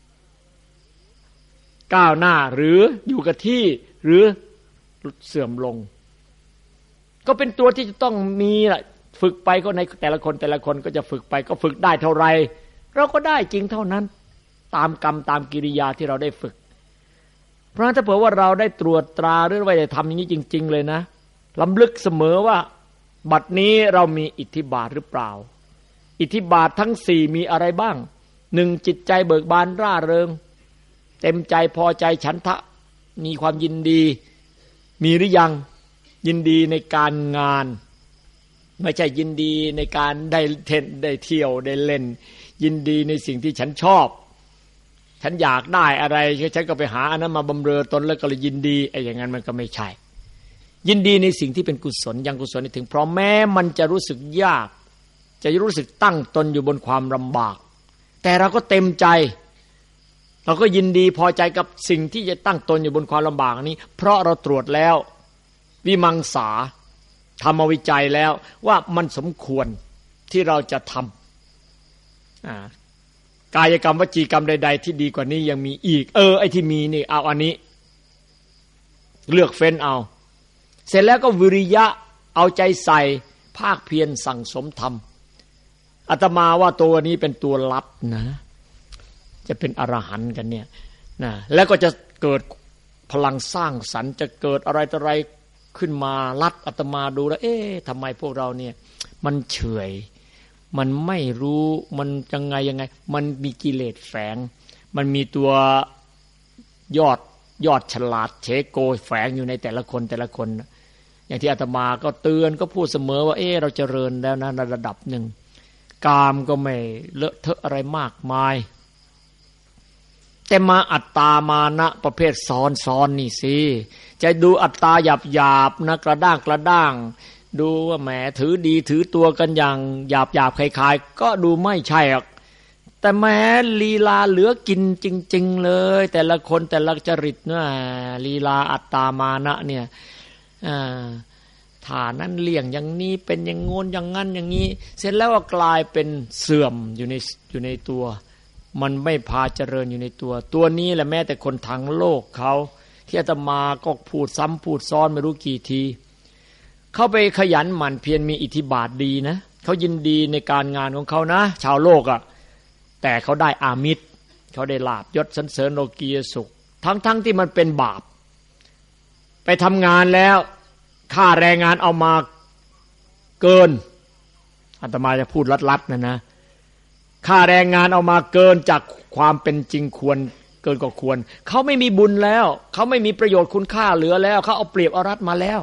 ก้าวหน้าหรืออยู่กับที่หรือเสื่อมลงก็เป็นตัวที่จะต้องมีแหละฝึกไปก็ในแต่ละคนแต่ละคนก็จะฝึกไปก็ฝึกได้เท่าไรเราก็ได้จริงเท่านั้นตามกรรมตามกิริยาที่เราได้ฝึกเพราะฉะนั้นถ้าเผื่อว่าเราได้ตรวจตราหรือว่าได้ทำอย่างนี้จริงๆเลยนะลำลึกเสมอว่าบัดนี้เรามีอิทธิบาทหรือเปล่าอิทธิบาททั้งสี่มีอะไรบ้างหนึ่งจิตใจเบิกบานร่าเริงเต็มใจพอใจฉันทะมีความยินดีมีหรือยังยินดีในการงานไม่ใช่ยินดีในการได้เทนได้เที่ยวได้เล่นยินดีในสิ่งที่ฉันชอบฉันอยากได้อะไรฉันก็ไปหาอันนั้นมาบำเรอตนแล้วก็เลยยินดีไอ้อย่างนั้นมันก็ไม่ใช่ยินดีในสิ่งที่เป็นกุศลยังกุศลถึงเพราะแม้มันจะรู้สึกยากจะรู้สึกตั้งตนอยู่บนความลำบากแต่เราก็เต็มใจเราก็ยินดีพอใจกับสิ่งที่จะตั้งตนอยู่บนความลำบากนี้เพราะเราตรวจแล้ววิมังสาทำมาวิจัยแล้วว่ามันสมควรที่เราจะทำกายกรรมวจีกรรมใดๆที่ดีกว่านี้ยังมีอีกเออไอ้ที่มีนี่เอาอันนี้เลือกเฟ้นเอาเสร็จแล้วก็วิริยะเอาใจใส่ภาคเพียรสั่งสมธรรมอาตมาว่าตัวนี้เป็นตัวลับนะจะเป็นอรหันต์กันเนี่ยนะแล้วก็จะเกิดพลังสร้างสรรค์จะเกิดอะไรต่ออะไรขึ้นมาลัดอาตมาดูแล้วเอ๊ะทำไมพวกเราเนี่ยมันเฉยมันไม่รู้มันยังไงยังไงมันมีกิเลสแฝงมันมีตัวยอดยอดฉลาดเฉโกแฝงอยู่ในแต่ละคนแต่ละคนอย่างที่อาตมาก็เตือนก็พูดเสมอว่าเอ๊ะเราเจริญแล้วนะในระดับหนึ่งกามก็ไม่เลอะเทอะอะไรมากมายแต่มาอัตตามานะประเภทซ้อนซ้อนนี่สิจะดูอัตตาหยาบหยาบนะกระด้างกระด้างดูว่าแหมถือดีถือตัวกันอย่างหยาบหยาบคล้ายๆก็ดูไม่ใช่หรอกแต่แม้ลีลาเหลือกินจริงๆเลยแต่ละคนแต่ละจริตนะลีลาอัตตามานะเนี่ยอ่าฐานนั้นเลี่ยงอย่างนี้เป็นอย่างงนอย่างงั้นอย่างนี้เสร็จแล้วก็กลายเป็นเสื่อมอยู่ในอยู่ในตัวมันไม่พาเจริญอยู่ในตัวตัวนี้แหละแม้แต่คนทางโลกเขาที่อาตมาก็พูดซ้ำพูดซ้อนไม่รู้กี่ทีเขาไปขยันหมั่นเพียรมีอิทธิบาทดีนะเขายินดีในการงานของเขานะชาวโลกอ่ะแต่เขาได้อามิตรเขาได้ลาภยศสรรเสริญโลกียสุขทั้งๆ ท, ที่มันเป็นบาปไปทำงานแล้วค่าแรงงานเอามาเกินอาตมาจะพูดลัดๆนะนะค่าแรงงานเอามาเกินจากความเป็นจริงควรเกินกว่าควรเขาไม่มีบุญแล้วเขาไม่มีประโยชน์คุณค่าเหลือแล้วเขาเอาเปรียบเอารัดมาแล้ว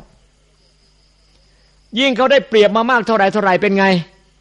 ยิ่งเขาได้เปรียบมามากเท่าไหร่เท่าไหร่เป็นไง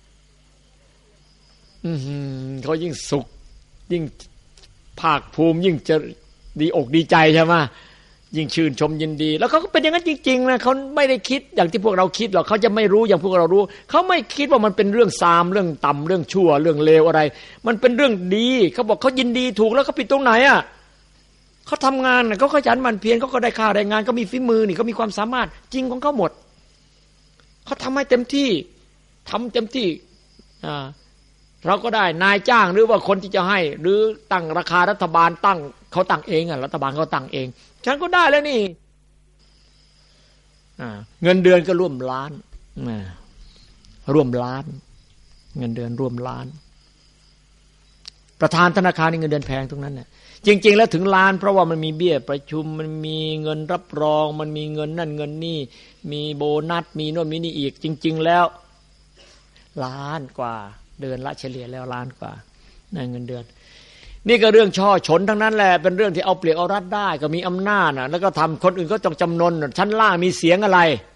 อือหือเขายิ่งสุขยิ่งภาคภูมิยิ่งจะดีอกดีใจใช่ไหมยิ่งชื่นชมยินดีแล้วเขาก็เป็นอย่างนั้นจริงๆนะเขาไม่ได้คิดอย่างที่พวกเราคิดหรอกเขาจะไม่รู้อย่างพวกเรารู้เขาไม่คิดว่ามันเป็นเรื่องซามเรื่องต่ำเรื่องชั่วเรื่องเลวอะไรมันเป็นเรื่องดีเขาบอกเขายินดีถูกแล้วเขาผิดตรงไหนอ่ะเขาทำงานเขาขยันหมั่นเพียรเขาก็ได้ค่าแรงงานเขามีฝีมือนี่เขามีความสามารถจริงของเขาหมดเขาทำให้เต็มที่ทำเต็มที่อ่าเราก็ได้นายจ้างหรือว่าคนที่จะให้หรือตั้งราคารัฐบาลตั้งเขาตั้งเองอ่ะรัฐบาลเขาตั้งเองฉันก็ได้แล้วนี่เงินเดือนก็ร่วมล้านร่วมล้านเงินเดือนร่วมล้านประธานธนาคารนี่เงินเดือนแพงตรงนั้นน่ะจริงๆแล้วถึงล้านเพราะว่ามันมีเบี้ยประชุมมันมีเงินรับรองมันมีเงินนั่นเงินนี่มีโบนัสมีโน่นมีนี่อีกจริงๆแล้วล้านกว่าเดือนละเฉลี่ยแล้วล้านกว่าในเงินเดือนนี่ก็เรื่องช่อฉนทั้งนั้นแหละเป็นเรื่องที่เอาเปรียบเอารัดได้ก็มีอำนาจน่ะแล้วก็ทำคนอื่นก็ต้องจำนนชั้นล่างมีเสียงอะไร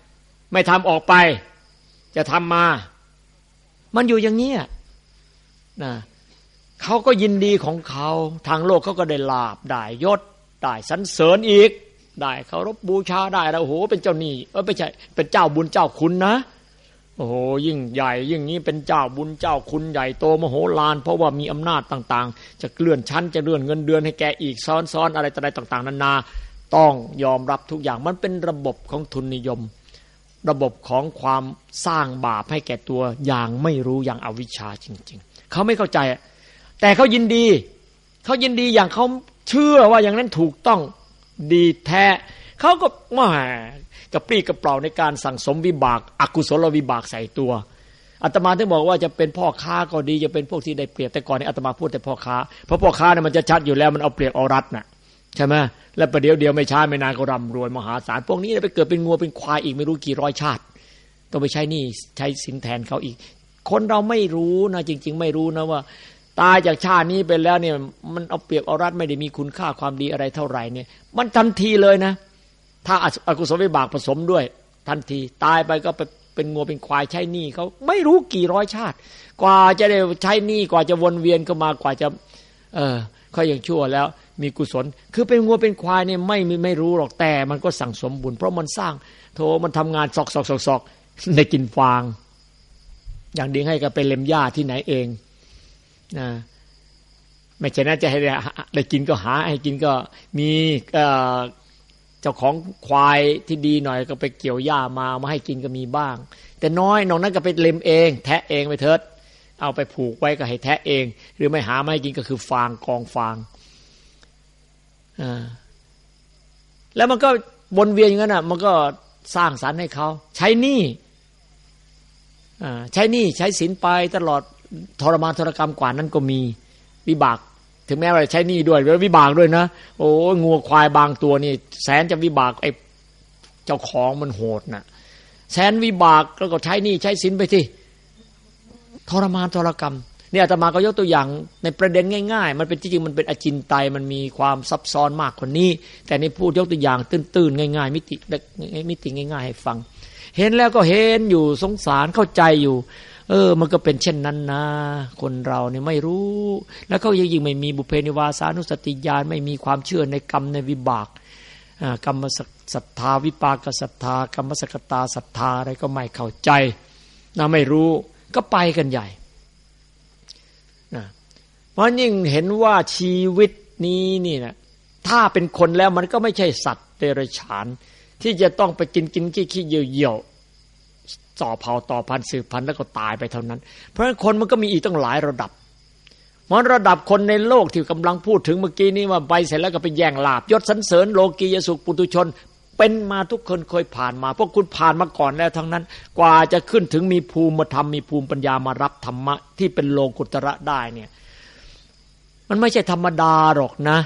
ไม่ทำออกไปจะทำมามันอยู่อย่างนี้นะเขาก็ยินดีของเขาทางโลกเขาก็ได้ลาภได้ยศได้สรรเสริญอีกได้เคารพบูชาได้แล้วโอ้โหเป็นเจ้าหนี้เออไม่ใช่เป็นเจ้าบุญเจ้าคุณนะโอ้โหยิ่งใหญ่ยิ่งนี้เป็นเจ้าบุญเจ้าคุณใหญ่โตมโหฬารเพราะว่ามีอำนาจต่างๆจะเลื่อนชั้นจะเลื่อนเงินเดือนให้แกอีกซ้อนๆอะไรต่ออะไรต่างๆนานาต้องยอมรับทุกอย่างมันเป็นระบบของทุนนิยมระบบของความสร้างบาปให้แก่ตัวอย่างไม่รู้อย่างอวิชชาจริงๆเขาไม่เข้าใจแต่เขายินดีเขายินดีอย่างเขาเชื่อว่าอย่างนั้นถูกต้องดีแท้เขาก็แหมกระปรี้กระเปร่าในการสั่งสมวิบากอกุศลวิบากใส่ตัวอาตมาถึงบอกว่าจะเป็นพ่อค้าก็ดีจะเป็นพวกที่ได้เปรียบแต่ก่อนนี้อาตมาพูดแต่พ่อค้าเพราะพ่อค้าเนี่ยมันจะชัดอยู่แล้วมันเอาเปรียบเอารัดน่ะใช่ไหมแล้วประเดี๋ยวเดียวไม่ช้าไม่นานก็ร่ำรวยมหาศาลพวกนี้ไปเกิดเป็นงัวเป็นควายอีกไม่รู้กี่ร้อยชาติต้องไปใช้หนี้ใช้สินแทนเขาอีกคนเราไม่รู้นะจริงๆไม่รู้นะว่าตายจากชาตินี้ไปแล้วเนี่ยมันเอาเปรียบเอารัดไม่ได้มีคุณค่าความดีอะไรเท่าไหร่เนี่ยมันทันทีเลยนะถ้าอกุศลวิบากผสมด้วยทันทีตายไปก็ไปเป็นงัวเป็นควายใช้หนี้เขาไม่รู้กี่ร้อยชาติกว่าจะได้ใช้หนี้กว่าจะวนเวียนเข้ามากว่าจะเออเขาอย่างชั่วแล้วมีกุศลคือเป็นงัวเป็นควายเนี่ยไม่ไม่รู้หรอกแต่มันก็สั่งสมบุญเพราะมันสร้างโธมันทำงานซอกซอกซอกซอกได้กินฟางอย่างดีให้ก็ไปเล็มหญ้าที่ไหนเองนะไม่ใช่น่าจะให้ได้กินก็หาให้กินก็มีเจ้าของควายที่ดีหน่อยก็ไปเกี่ยวหญ้ามามาให้กินก็มีบ้างแต่น้อยนอกนั้นก็ไปเล็มเองแทะเองไปเถิดเอาไปผูกไว้ก็ให้แทะเองหรือไม่หามาให้กินก็คือฟางกองฟางอ่าแล้วมันก็วนเวียนอย่างนั้นอ่ะมันก็สร้างสรรค์ให้เขาใช้หนี้อ่าใช้หนี้ใช้สินไปตลอดทรมานทรกรรมกว่านั้นก็มีวิบากถึงแม้ว่าใช้หนี้ด้วยแล้ววิบากด้วยนะโอ้งัวควายบางตัวนี่แสนจะวิบากไอ้เจ้าของมันโหดน่ะแสนวิบากแล้วก็ใช้หนี้ใช้สินไปที่ทรมานทรกรรมเนี่ยอาตมาก็ยกตัวอย่างในประเด็นง่ายๆมันเป็นจริงๆมันเป็นอจินไตยมันมีความซับซ้อนมากกว่านี้แต่นี่พูดยกตัวอย่างตื้นๆง่ายๆมิติมิติง่ายๆให้ฟังเห็นแล้วก็เห็นอยู่สงสารเข้าใจอยู่เออมันก็เป็นเช่นนั้นนะคนเราเนี่ยไม่รู้แล้วเขายิ่งไม่มีบุพเพนิวาสานุสติญาณไม่มีความเชื่อในกรรมในวิบากกรรมศรัทธาวิปากศรัทธากรรมสกตาศรัทธาอะไรก็ไม่เข้าใจนะไม่รู้ก็ไปกันใหญ่นะเพราะยิ่งเห็นว่าชีวิตนี้นี่นะถ้าเป็นคนแล้วมันก็ไม่ใช่สัตว์เดรัจฉานที่จะต้องไปกินกินขี้ขี้เยี่ยวเยี่ยวต่อเผ่าต่อพันธุ์สืบพันธุ์แล้วก็ตายไปเท่านั้นเพราะฉะนั้นคนมันก็มีอีกตั้งหลายระดับมันระดับคนในโลกที่กำลังพูดถึงเมื่อกี้นี้ว่าไปเสร็จแล้วก็ไปแย่งลาภยศสรรเสริญโลกียสุขปุถุชนเป็นมาทุกคนเคยผ่านมาพวกคุณผ่านมาก่อนแล้วทั้งนั้นกว่าจะขึ้นถึงมีภูมิธรรมมีภูมิปัญญามารับธรรมะที่เป็นโลกุตระได้เนี่ยมันไม่ใช่ธรรมดาหรอกนะ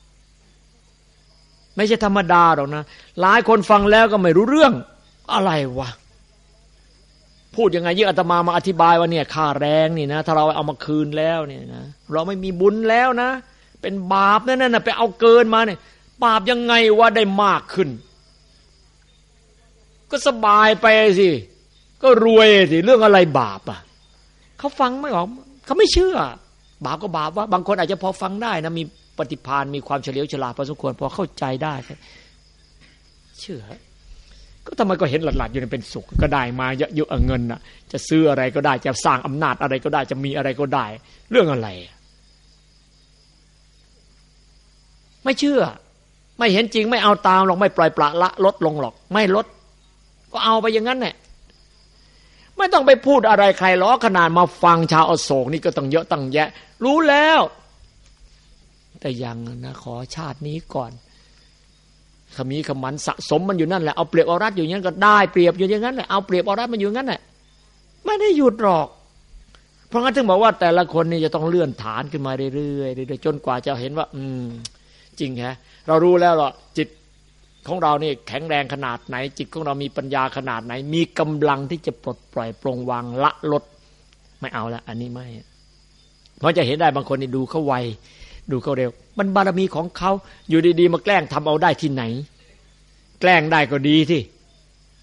ไม่ใช่ธรรมดาหรอกนะหลายคนฟังแล้วก็ไม่รู้เรื่องอะไรวะพูดยังไงยิ่งอาตมามาอธิบายว่าเนี่ยค่าแรงนี่นะถ้าเราเอามาคืนแล้วเนี่ยนะเราไม่มีบุญแล้วนะเป็นบาปนั่นน่ะไปเอาเกินมาเนี่ยบาปยังไงว่าได้มากขึ้นก็สบายไปสิก็รวยสิเรื่องอะไรบาปอ่ะเขาฟังไม่ออกเขาไม่เชื่อบาปก็บาปว่าบางคนอาจจะพอฟังได้นะมีปฏิภาณมีความเฉลียวฉลาดพอสมควรพอเข้าใจได้เชื่อก็ทำไมก็เห็นหลัดๆอยู่ในเป็นสุขก็ได้มาเยอะๆเงินน่ะจะซื้ออะไรก็ได้จะสร้างอำนาจอะไรก็ได้จะมีอะไรก็ได้เรื่องอะไรไม่เชื่อไม่เห็นจริงไม่เอาตามหรอกไม่ปล่อยปละละลดลงหรอกไม่ลดก็เอาไปอย่างนั้นแหละไม่ต้องไปพูดอะไรใครหรอกขนาดมาฟังชาวอโศกนี่ก็ต้องเยอะตั้งแยะรู้แล้วแต่ยังนะขอชาตินี้ก่อนขมีขมันสะสมมันอยู่นั่นแหละเอาเปรียบเอารัดอยู่อย่างนั้นก็ได้เปรียบอยู่อย่างนั้นแหละเอาเปรียบเอารัดมันอยู่อย่างนั้นแหละไม่ได้หยุดหรอกเพราะงั้นถึงบอกว่าแต่ละคนนี่จะต้องเลื่อนฐานขึ้นมาเรื่อยๆเรื่อยๆจนกว่าจะเห็นว่าอืมจริงแฮะเรารู้แล้วหรอจิตของเรานี่แข็งแรงขนาดไหนจิตของเรามีปัญญาขนาดไหนมีกำลังที่จะปลดปล่อยปลงวางละลดไม่เอาละอันนี้ไม่เพราะจะเห็นได้บางคนนี่ดูเขาไวดูเขาเร็วมันบารมีของเขาอยู่ดีๆมาแกล้งทำเอาได้ที่ไหนแกล้งได้ก็ดีที่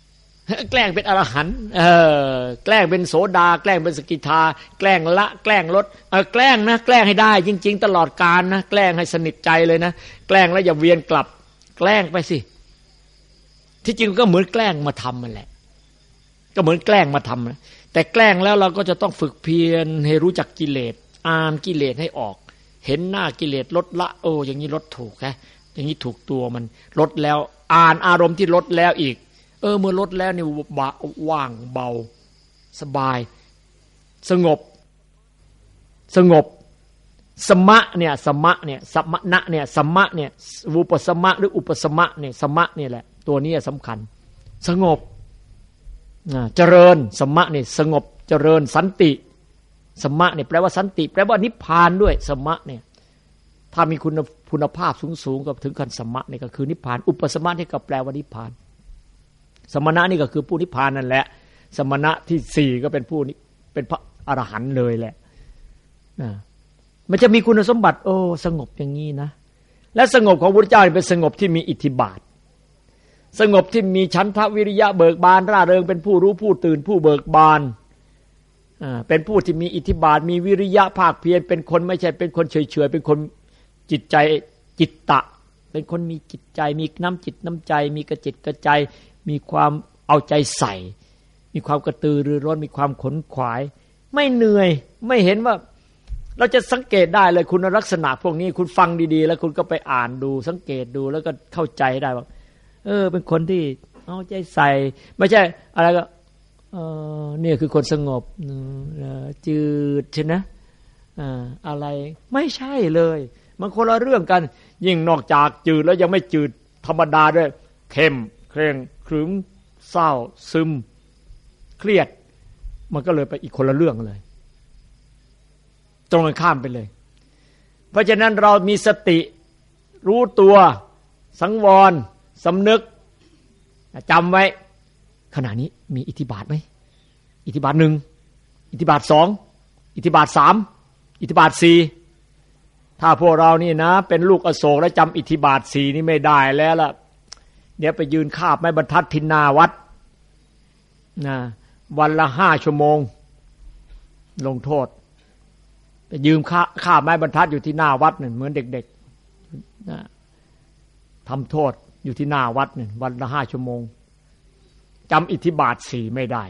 แกล้งเป็นอรหันต์เออแกล้งเป็นโสดาแกล้งเป็นสกิทาแกล้งละแกล้งลดเออแกล้งนะแกล้งให้ได้จริงๆตลอดกาลนะแกล้งให้สนิทใจเลยนะแกล้งแล้วอย่าเวียนกลับแกล้งไปสิที่จริงก็เหมือนแกล้งมาทำมันแหละก็เหมือนแกล้งมาทำนะแต่แกล้งแล้วเราก็จะต้องฝึกเพียรให้รู้จักกิเลสอ่านกิเลสให้ออกเห็นหน้ากิเลสลดละโอ้อย่างนี้ลดถูกฮะอย่างนี้ถูกตัวมันลดแล้วอ่านอารมณ์ที่ลดแล้วอีกเออเมื่อลดแล้วนี่ว่างเบาสบายสงบสงบสมะเนี่ยสมะเนี่ยสมณะเนี่ยสมะเนี่ยวูปสมะหรืออุปสมะเนี่ยสมะเนี่ยแหละตัวนี้สำคัญสงบเจริญสมะเนี่ยสงบเจริญสันติสมะเนี่ยแปลว่าสันติแปลว่านิพพานด้วยสมะเนี่ยถ้ามีคุณคุณภาพสูงๆก็ถึงขั้นสมะเนี่ยก็คือนิพพานอุปสมะนี่ก็แปลว่านิพพานสมณะนี่ก็คือผู้นิพพานนั่นแหละสมณะที่สี่ก็เป็นผู้เป็นพระอรหันต์เลยแหละนะมันจะมีคุณสมบัติโอ้สงบอย่างนี้นะและสงบของพระพุทธเจ้าเป็นสงบที่มีอิทธิบาทสงบที่มีฉันทะวิริยะเบิกบานร่าเริงเป็นผู้รู้ผู้ตื่นผู้เบิกบานอ่าเป็นผู้ที่มีอิทธิบาทมีวิริยะภาคเพียรเป็นคนไม่ใช่เป็นคนเฉยๆเป็นคนจิตใจจิตตะเป็นคนมีจิตใจมีน้ำจิตน้ำใจมีกระจิตกระใจมีความเอาใจใส่มีความกระตือรือร้นมีความขนขวายไม่เหนื่อยไม่เห็นว่าเราจะสังเกตได้เลยคุณลักษณะพวกนี้คุณฟังดีๆแล้วคุณก็ไปอ่านดูสังเกตดูแล้วก็เข้าใจได้ว่าเออเป็นคนที่เอาใจใส่ไม่ใช่อะไรก็เออเนี่ยคือคนสงบจืดใช่นะอ่าอะไรไม่ใช่เลยมันคนละเรื่องกันยิ่งนอกจากจืดแล้วยังไม่จืดธรรมดาด้วยเข้มเคร่งขรึมเศร้าซึมเครียดมันก็เลยไปอีกคนละเรื่องเลยตรงกันข้ามไปเลยเพราะฉะนั้นเรามีสติรู้ตัวสังวรสำนึกจำไว้ขณะนี้มีอิทธิบาทไหมอิทธิบาทหนึ่งอิทธิบาทสองอิทธิบาทสามอิทธิบาทสี่ถ้าพวกเรานี่นะเป็นลูกอโศกแล้วจำอิทธิบาทสี่นี่ไม่ได้แล้วล่ะเดี๋ยวไปยืนคาบไม้บรรทัดทินนาวัดนะวันละห้าชั่วโมงลงโทษไปยืมค่าค่าไม้บรรทัดอยู่ที่หน้าวัดเนี่ยเหมือนเด็กๆนะทำโทษอยู่ที่หน้าวัดเนี่ยวันละห้าชั่วโมงจำอิทธิบาทสี่ไม่ได้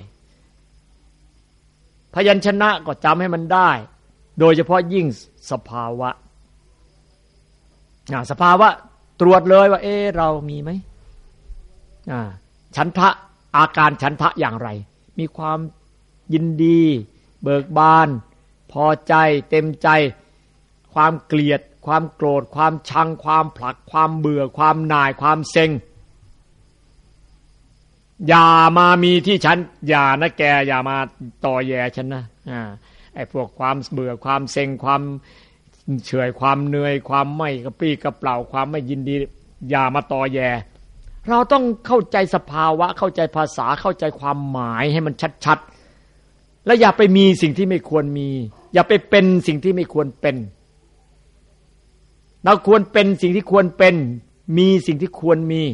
พยัญชนะก็จำให้มันได้โดยเฉพาะยิ่งสภาวะสภาวะตรวจเลยว่าเอ๊ะเรามีไหมฉันทะอาการฉันทะอย่างไรมีความยินดีเบิกบานพอใจเต็มใจความเกลียดความโกรธความชังความผลักความเบื่อความหน่ายความเซ็งอย่ามามีที่ฉันอย่านะแกอย่ามาต่อแย่ฉันนะอ่าไอ้พวกความเบื่อความเซ็งความเฉื่อยความเหนื่อยความไม่กระปรี้กระเปร่าความไม่ยินดีอย่ามาต่อแย่เราต้องเข้าใจสภาวะเข้าใจภาษาเข้าใจความหมายให้มันชัดๆและอย่าไปมีสิ่งที่ไม่ควรมีอย่าไปเป็นสิ่งที่ไม่ควรเป็นเราควรเป็นสิ่งที่ควรเป็นมีสิ่งที่ควรมี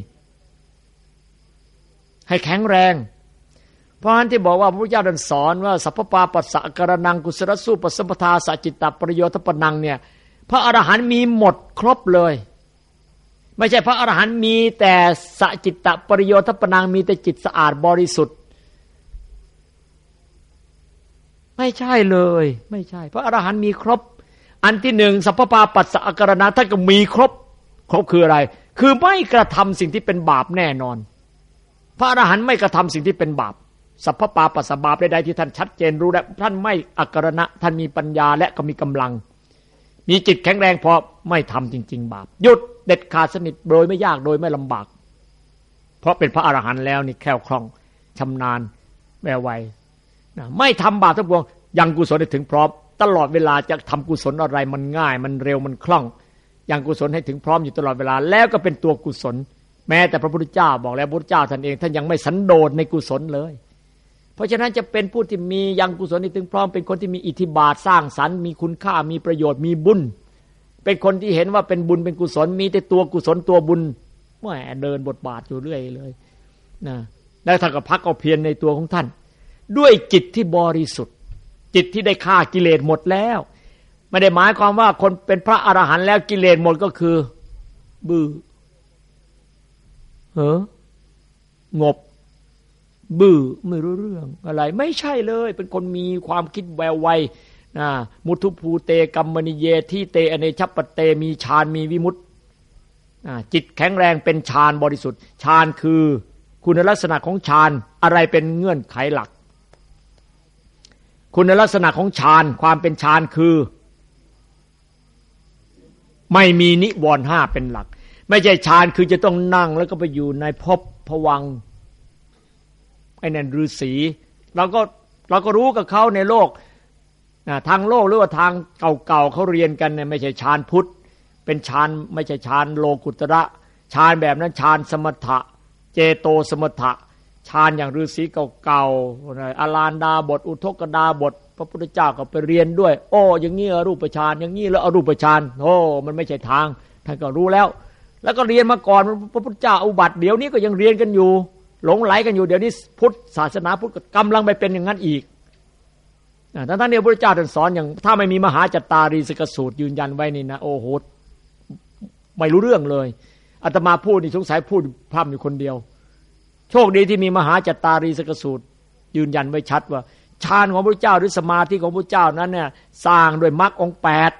ให้แข็งแรงเพราะฉะนั้นที่บอกว่าพระพุทธเจ้าท่านสอนว่าสัพพปาปัสสะกรณังกุศลสูปสัมปทาสัจจิตตประโยชน์ปนังเนี่ยพระอรหันต์มีหมดครบเลยไม่ใช่พระอรหันต์มีแต่สัจจิตตประโยชน์ปนังมีแต่จิตสะอาดบริสุทธิ์ไม่ใช่เลยไม่ใช่พระอรหันต์มีครบอันที่หนึ่งสัพพปาปัสสะกรณะท่านก็มีครบครบคืออะไรคือไม่กระทำสิ่งที่เป็นบาปแน่นอนพระอรหันต์ไม่กระทำสิ่งที่เป็นบาปสัพพปาปัสสะบาปใดๆที่ท่านชัดเจนรู้แล้วท่านไม่อกรณะท่านมีปัญญาและก็มีกำลังมีจิตแข็งแรงพอไม่ทำจริงๆบาปหยุดเด็ดขาดสนิทโดยไม่ยากโดยไม่ลำบากเพราะเป็นพระอรหันต์แล้วนี่แคล่วคล่องชำนาญแววไวนะไม่ทำบาปทั้งปวงยังกุศลให้ถึงพร้อมตลอดเวลาจะทำกุศลอะไรมันง่ายมันเร็วมันคล่องยังกุศลให้ถึงพร้อมอยู่ตลอดเวลาแล้วก็เป็นตัวกุศลแม้แต่พระพุทธเจ้าบอกแล้วพระพุทธเจ้าท่านเองท่านยังไม่สันโดษในกุศลเลยเพราะฉะนั้นจะเป็นผู้ที่มียังกุศลให้ถึงพร้อมเป็นคนที่มีอิทธิบาทสร้างสรรค์มีคุณค่ามีประโยชน์มีบุญเป็นคนที่เห็นว่าเป็นบุญเป็นกุศลมีแต่ตัวกุศลตัวบุญแหมเดินบทบาทอยู่เรื่อยเลยนะแล้วท่านก็พักเอาเพียรในตัวของท่านด้วยจิตที่บริสุทธิ์จิตที่ได้ฆ่ากิเลสหมดแล้วไม่ได้หมายความว่าคนเป็นพระอรหันต์แล้วกิเลสหมดก็คือบื้อเฮ้องบบื้อไม่รู้เรื่องอะไรไม่ใช่เลยเป็นคนมีความคิดแววไวนะมุทุภูเตกัมมณิเยที่เตอเนชัปปเตมีฌานมีวิมุตติจิตแข็งแรงเป็นฌานบริสุทธิ์ฌานคือคุณลักษณะของฌานอะไรเป็นเงื่อนไขหลักคุณลักษณะของฌานความเป็นฌานคือไม่มีนิวรณ์ห้าเป็นหลักไม่ใช่ฌานคือจะต้องนั่งแล้วก็ไปอยู่ในภพภวังค์ไอ้นั่นฤาษีเราก็เราก็รู้กับเขาในโลกทางโลกหรือว่าทางเก่าๆเขาเรียนกันเนี่ยไม่ใช่ฌานพุทธเป็นฌานไม่ใช่ฌานโลกุตระฌานแบบนั้นฌานสมถะเจโตสมถะฌานอย่างฤาษีเก่าๆอาลานดาบทอุทกดาบทพระพุทธเจ้าก็ไปเรียนด้วยโอ้อย่างนี้อรูปฌานอย่างนี้แล้วอรูปฌานโอ้มันไม่ใช่ทางท่านก็รู้แล้วแล้วก็เรียนมาก่อนพระพุทธเจ้าอุบัติเดี๋ยวนี้ก็ยังเรียนกันอยู่หลงไหลกันอยู่เดี๋ยวนี้พุทธศาสนาพุทธกำลังไปเป็นอย่างนั้นอีกทั้งท่านเดียวพระพุทธเจ้าท่านสอนอย่างถ้าไม่มีมหาจัตตารีสกสูตรยืนยันไว้นี่นะโอ้โหไม่รู้เรื่องเลยอาตมาพูดนี่สงสัยพูดพร่ำอยู่คนเดียวโชคดีที่มีมหาจัตตารีสกสูตรยืนยันไว้ชัดว่าฌานของพระเจ้าหรือสมาธิของพระเจ้านั้นเนี่ยสร้างด้วยมรรคองค์แปด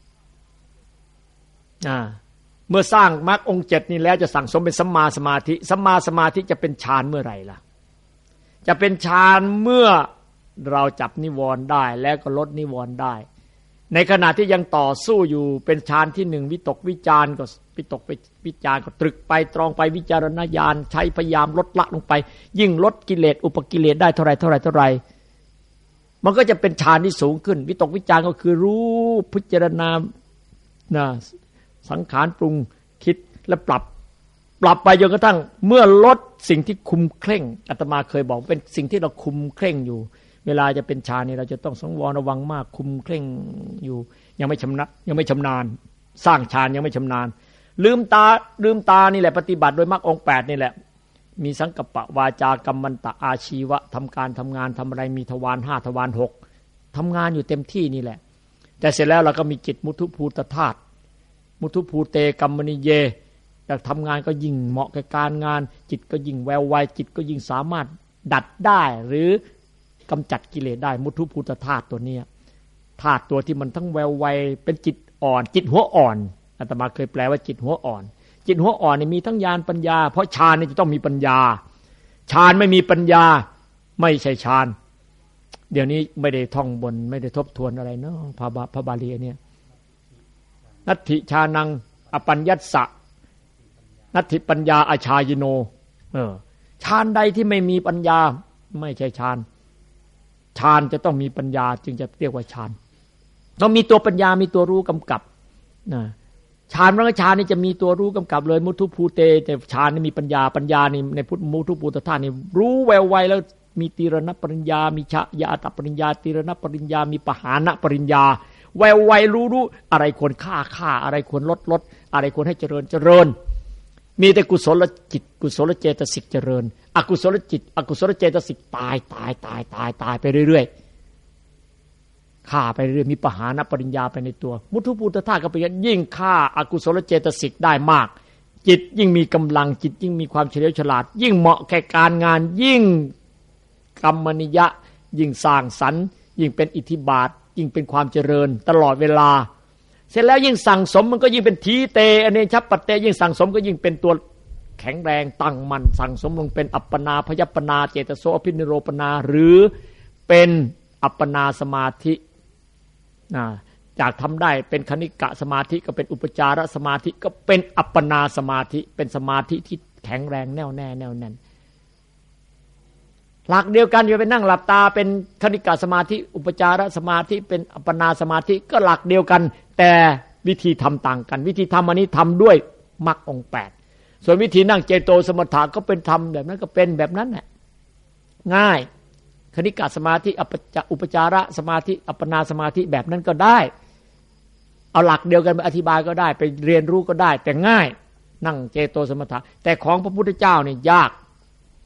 อ่าเมื่อสร้างมรรคองค์เจ็ดนี่แล้วจะสั่งสมเป็นสัมมาสมาธิสัมมาสมาธิจะเป็นฌานเมื่อไหร่ล่ะจะเป็นฌานเมื่อเราจับนิวรณ์ได้แล้วก็ลดนิวรณ์ได้ในขณะที่ยังต่อสู้อยู่เป็นฌานที่หนึ่งวิตกวิจารก็วิตกไปวิจารก็ตรึกไปตรองไปวิจารณญาณใช้พยายามลดละลงไปยิ่งลดกิเลสอุปกิเลสได้เท่าไรเท่าไรเท่าไรมันก็จะเป็นฌานที่สูงขึ้นวิตกวิจารก็คือรู้พิจารณานะสังขารปรุงคิดและปรับปรับไปจนกระทั่งเมื่อลดสิ่งที่คุมเคร่งอาตมาเคยบอกเป็นสิ่งที่เราคุมเคร่งอยู่เวลาจะเป็นฌานนี่เราจะต้องสังวรระวังมากคุมเคร่งอยู่ยังไม่ชำนาญยังไม่ชำนาญสร้างฌานยังไม่ชำนาญลืมตาลืมตานี่แหละปฏิบัติโดยมรรคองค์แปดนี่แหละมีสังกัปปะวาจากัมมันตะอาชีวะทำการทำงานทำอะไรมีทวารห้าทวารหกทำงานอยู่เต็มที่นี่แหละแต่เสร็จแล้วเราก็มีจิตมุทุภูตธาตุมุทุภูเตกัมมณิเยอยากทำงานก็ยิ่งเหมาะกับการงานจิตก็ยิ่งแววไวจิตก็ยิ่งสามารถดัดได้หรือกำจัดกิเลสได้มุทุภูตธาตุตัวนี้ธาตุตัวที่มันทั้งแววไวเป็นจิตอ่อนจิตหัวอ่อนอาตมาเคยแปลว่าจิตหัวอ่อนจิตหัวอ่อนนี่มีทั้งญาณปัญญาเพราะฌานนี่จะต้องมีปัญญาฌานไม่มีปัญญาไม่ใช่ฌานเดี๋ยวนี้ไม่ได้ท่องบนไม่ได้ทบทวนอะไรเนาะพระพระบาลีเนี่ยนัตถิฌานังอปัญญัสสะนัตถิปัญญาอาชายโนเออฌานใดที่ไม่มีปัญญาไม่ใช่ฌานฌานจะต้องมีปัญญาจึงจะเรียกว่าฌานต้องมีตัวปัญญามีตัวรู้กำกับนะฌานพระฌานนี่จะมีตัวรู้กำกับเลยมุทุภูเตแต่ฌานนี่มีปัญญาปัญญานี่ในพุทธมุทุภูตธาตุนี่รู้แววไวแล้วมีตีรณปริญญามีชยาตปริญญาตีรณปริญญามีปหานะปริญญาแววไวรู้รู้อะไรควรฆ่าฆ่าอะไรควรลดลดอะไรควรให้เจริญเจริญมีแต่กุศลจิตกุศลเจตสิกเจริญอกุศลจิตอกุศลเจตสิกตายตายตายตายตายไปเรื่อยๆฆ่าไปเรื่อยมีปหานปริญญาไปในตัวมุทุภูตธาตุก็เป็นยิ่งฆ่าอกุศลเจตสิกได้มากจิตยิ่งมีกำลังจิตยิ่งมีความเฉลียวฉลาดยิ่งเหมาะแก่การงานยิ่งกรรมนิยะยิ่งสร้างสรรค์ยิ่งเป็นอิทธิบาทยิ่งเป็นความเจริญตลอดเวลาเสร็จแล้วยิ่งสั่งสมมันก็ยิ่งเป็นทีเตอเนชัปปเตยิ่งสั่งสมก็ยิ่งเป็นตัวแข็งแรงตั้งมั่นสั่งสมลงเป็นอัปปนาพยัปปนาเจตโสอภินิโรปนาหรือเป็นอัปปนาสมาธินะจากทำได้เป็นคณิกะสมาธิก็เป็นอุปจารสมาธิก็เป็นอัปปนาสมาธิเป็นสมาธิที่แข็งแรงแน่วแน่แน่วแน่นหลักเดียวกันจะไปนั่งหลับตาเป็นคณิกะสมาธิอุปจารสมาธิเป็นอัปปนาสมาธิก็หลักเดียวกันแต่วิธีทำต่างกันวิธีทำอันนี้ทำด้วยมรรคองค์แปดส่วนวิธีนั่งเจโตสมถะก็เป็นทำแบบนั้นก็เป็นแบบนั้นแหละง่ายคณิกะสมาธิอุปจารสมาธิอัปปนาสมาธิแบบนั้นก็ได้เอาหลักเดียวกันไปอธิบายก็ได้ไปเรียนรู้ก็ได้แต่ง่ายนั่งเจโตสมถะแต่ของพระพุทธเจ้าเนี่ยยาก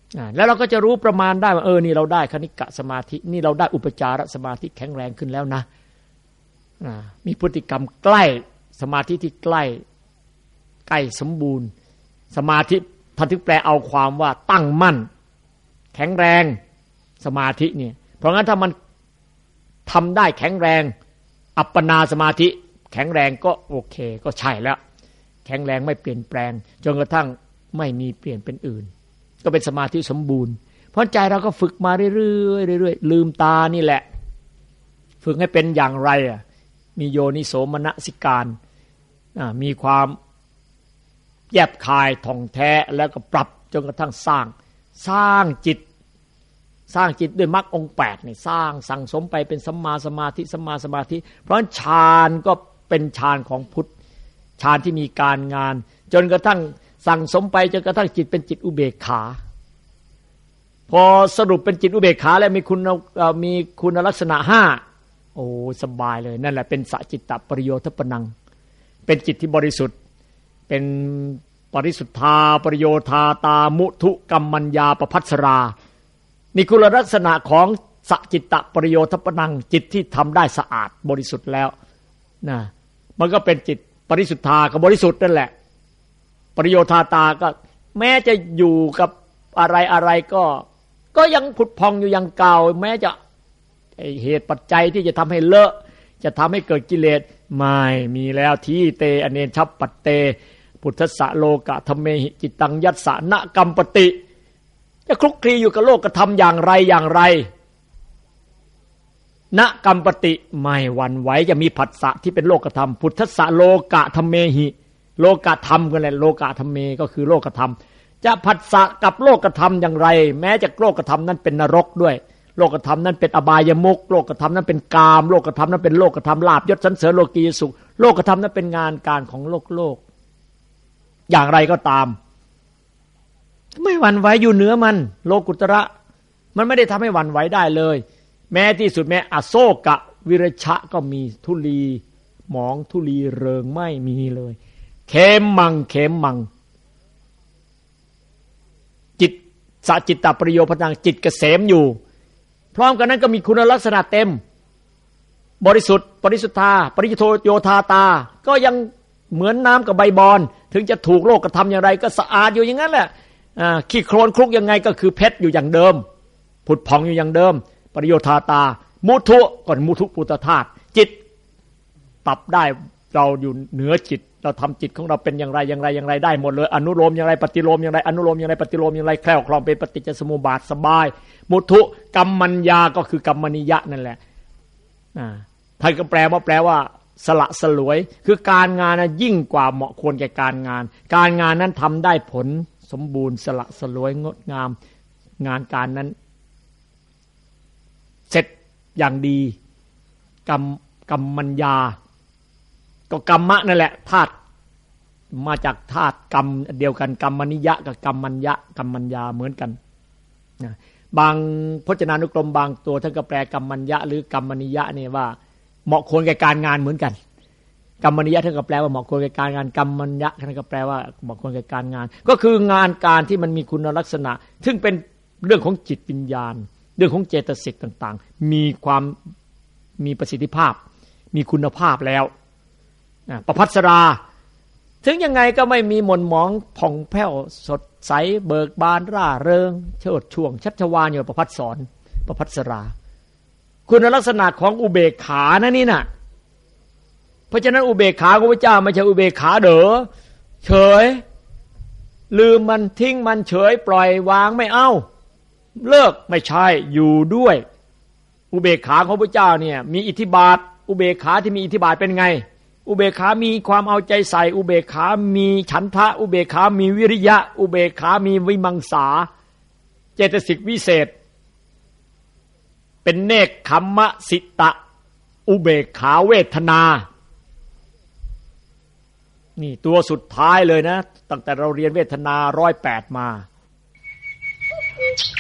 แล้วเราก็จะรู้ประมาณได้ว่าเออนี่เราได้คณิกะสมาธินี่เราได้อุปจารสมาธิแข็งแรงขึ้นแล้วนะมีพฤติกรรมใกล้สมาธิที่ใกล้ใกล้สมบูรณ์สมาธิท่านถึงแปลเอาความว่าตั้งมั่นแข็งแรงสมาธิเนี่ยเพราะงั้นถ้ามันทำได้แข็งแรงอัปปนาสมาธิแข็งแรงก็โอเคก็ใช่แล้วแข็งแรงไม่เปลี่ยนแปลงจนกระทั่งไม่มีเปลี่ยนเป็นอื่นก็เป็นสมาธิสมบูรณ์เพราะใจเราก็ฝึกมาเรื่อยๆเรื่อยๆลืมตานี่แหละฝึกให้เป็นอย่างไรอ่ะมีโยนิโสมนสิการมีความแยบคายท่องแท้แล้วก็ปรับจนกระทั่งสร้างสร้างจิตสร้างจิตด้วยมรรคองค์แปดนี่สร้างสั่งสมไปเป็นสัมมาสมาธิสัมมาสมาธิเพราะฌานก็เป็นฌานของพุทธฌานที่มีการงานจนกระทั่งสั่งสมไปจนกระทั่งจิตเป็นจิตอุเบกขาพอสรุปเป็นจิตอุเบกขาแล้วมีคุณมีคุณลักษณะห้าโอ้สบายเลยนั่นแหละเป็นสัจจิตตปริโยทปนังเป็นจิตที่บริสุทธิ์เป็นปริสุทธาปริโยธาตามุทุกัมมัญญาประภัสรานี่คุณลักษณะของสัจจิตตปริโยทปนังจิตที่ทำได้สะอาดบริสุทธิ์แล้วนะมันก็เป็นจิตปริสุทธากับบริสุทธิ์นั่นแหละปริโยธาตาก็แม้จะอยู่กับอะไรอะไรก็ก็ยังผุดพองอยู่อย่างเก่าแม้จะเหตุปัจจัยที่จะทำให้เลอะจะทำให้เกิดกิเลสไม่มีแล้วทีเตอเนชัปปัตเตพุทธสะโลกะธรรมเมหิจิตตังยัสสะนะกัมปติจะคลุกคลีอยู่กับโลกธรรมอย่างไรอย่างไรนะกัมปติไม่หวั่นไหวจะมีผัสสะที่เป็นโลกธรรมพุทธสะโลกะธรรมเมหิโลกธรรมกันแหละโลกธรรมเมก็คือโลกธรรมจะผัสสะกับโลกธรรมอย่างไรแม้จะโลกธรรมนั้นเป็นนรกด้วยโลกธรรมนั้นเป็นอบายมุขโลกธรรมนั้นเป็นกามโลกธรรมนั้นเป็นโลกธรรมลาภยศสรรเสริญโลกียสุขโลกธรรมนั้นเป็นงานการของโลกโลกอย่างไรก็ตามไม่หวั่นไหวอยู่เหนือมันโลกุตระมันไม่ได้ทำให้หวั่นไหวได้เลยแม้ที่สุดแม้อโศกะวิรชะก็มีทุลีหมองทุลีเริงไม่มีเลยเขมมังเขมมังจิตสัจจิตตปริโยทปนังจิตเกษมอยู่พร้อมกันนั้นก็มีคุณลักษณะเต็มบริสุทธิ์ปริสุทธาปริโยโยธาตาก็ยังเหมือนน้ำกับใบบอนถึงจะถูกโลกกระทำอย่างไรก็สะอาดอยู่อย่างนั้นแหละขี้โคลนคลุกยังไงก็คือเพชรอยู่อย่างเดิมผุดผ่องอยู่อย่างเดิมปริโยธาตามุทุก่อนมุทุปุตธาตุจิตปรับได้เราอยู่เหนือจิตเราทำจิตของเราเป็นอย่างไรอย่างไรอย่างไรได้หมดเลยอนุโลมอย่างไรปฏิโลมอย่างไรอนุโลมอย่างไรปฏิโลมอย่างไรแคล่วคล่องเป็นปฏิจจสมุปบาทสบายมุทุกัมมัญญาก็คือกัมมนิยะนั่นแหละท่านก็แปลว่าแปลว่าสละสลวยคือการงานนะยิ่งกว่าเหมาะควรแก่การงานการงานนั้นทำได้ผลสมบูรณ์สละสลวยงดงามงานการนั้นเสร็จอย่างดีกรรมกัมมัญญาก็กรรมะนั่นแหละธาตุมาจากธาตุกรรมเดียวกันกรรมนิยะกับกรรมัญญะกรรมัญญาเหมือนกันนะบางพจนานุกรมบางตัวท่านก็แปลกรรมัญญะหรือกรรมนิยะนี่ว่าเหมาะควรแก่การงานเหมือนกันกรรมนิยะท่านก็แปลว่าเหมาะควรแก่การงานกรรมัญญะท่านก็แปลว่าเหมาะควรแก่การงานก็คืองานการที่มันมีคุณลักษณะซึ่งเป็นเรื่องของจิตวิญญาณเรื่องของเจตสิกต่างๆมีความมีประสิทธิภาพมีคุณภาพแล้วประภัสราถึงยังไงก็ไม่มีหม่นหมองผ่องแผ้วสดใสเบิกบานร่าเริงเชิดช่วงชัชวาลอยู่ประภัสสรประภัสราคุณลักษณะของอุเบกขานะนี่น่ะเพราะฉะนั้นอุเบกขาของพระเจ้าไม่ใช่อุเบกขาเด้อเฉยลืมมันทิ้งมันเฉยปล่อยวางไม่เอาเลิกไม่ใช่อยู่ด้วยอุเบกขาของพระเจ้าเนี่ยมีอิทธิบาทอุเบกขาที่มีอิทธิบาทเป็นไงอุเบกขามีความเอาใจใส่อุเบกขามีฉันทะอุเบกขามีวิริยะอุเบกขามีวิมังสาเจตสิกวิเศษเป็นเนกขัมมะสิตะอุเบกขาเวทนานี่ตัวสุดท้ายเลยนะตั้งแต่เราเรียนเวทนาร้อยแปดมา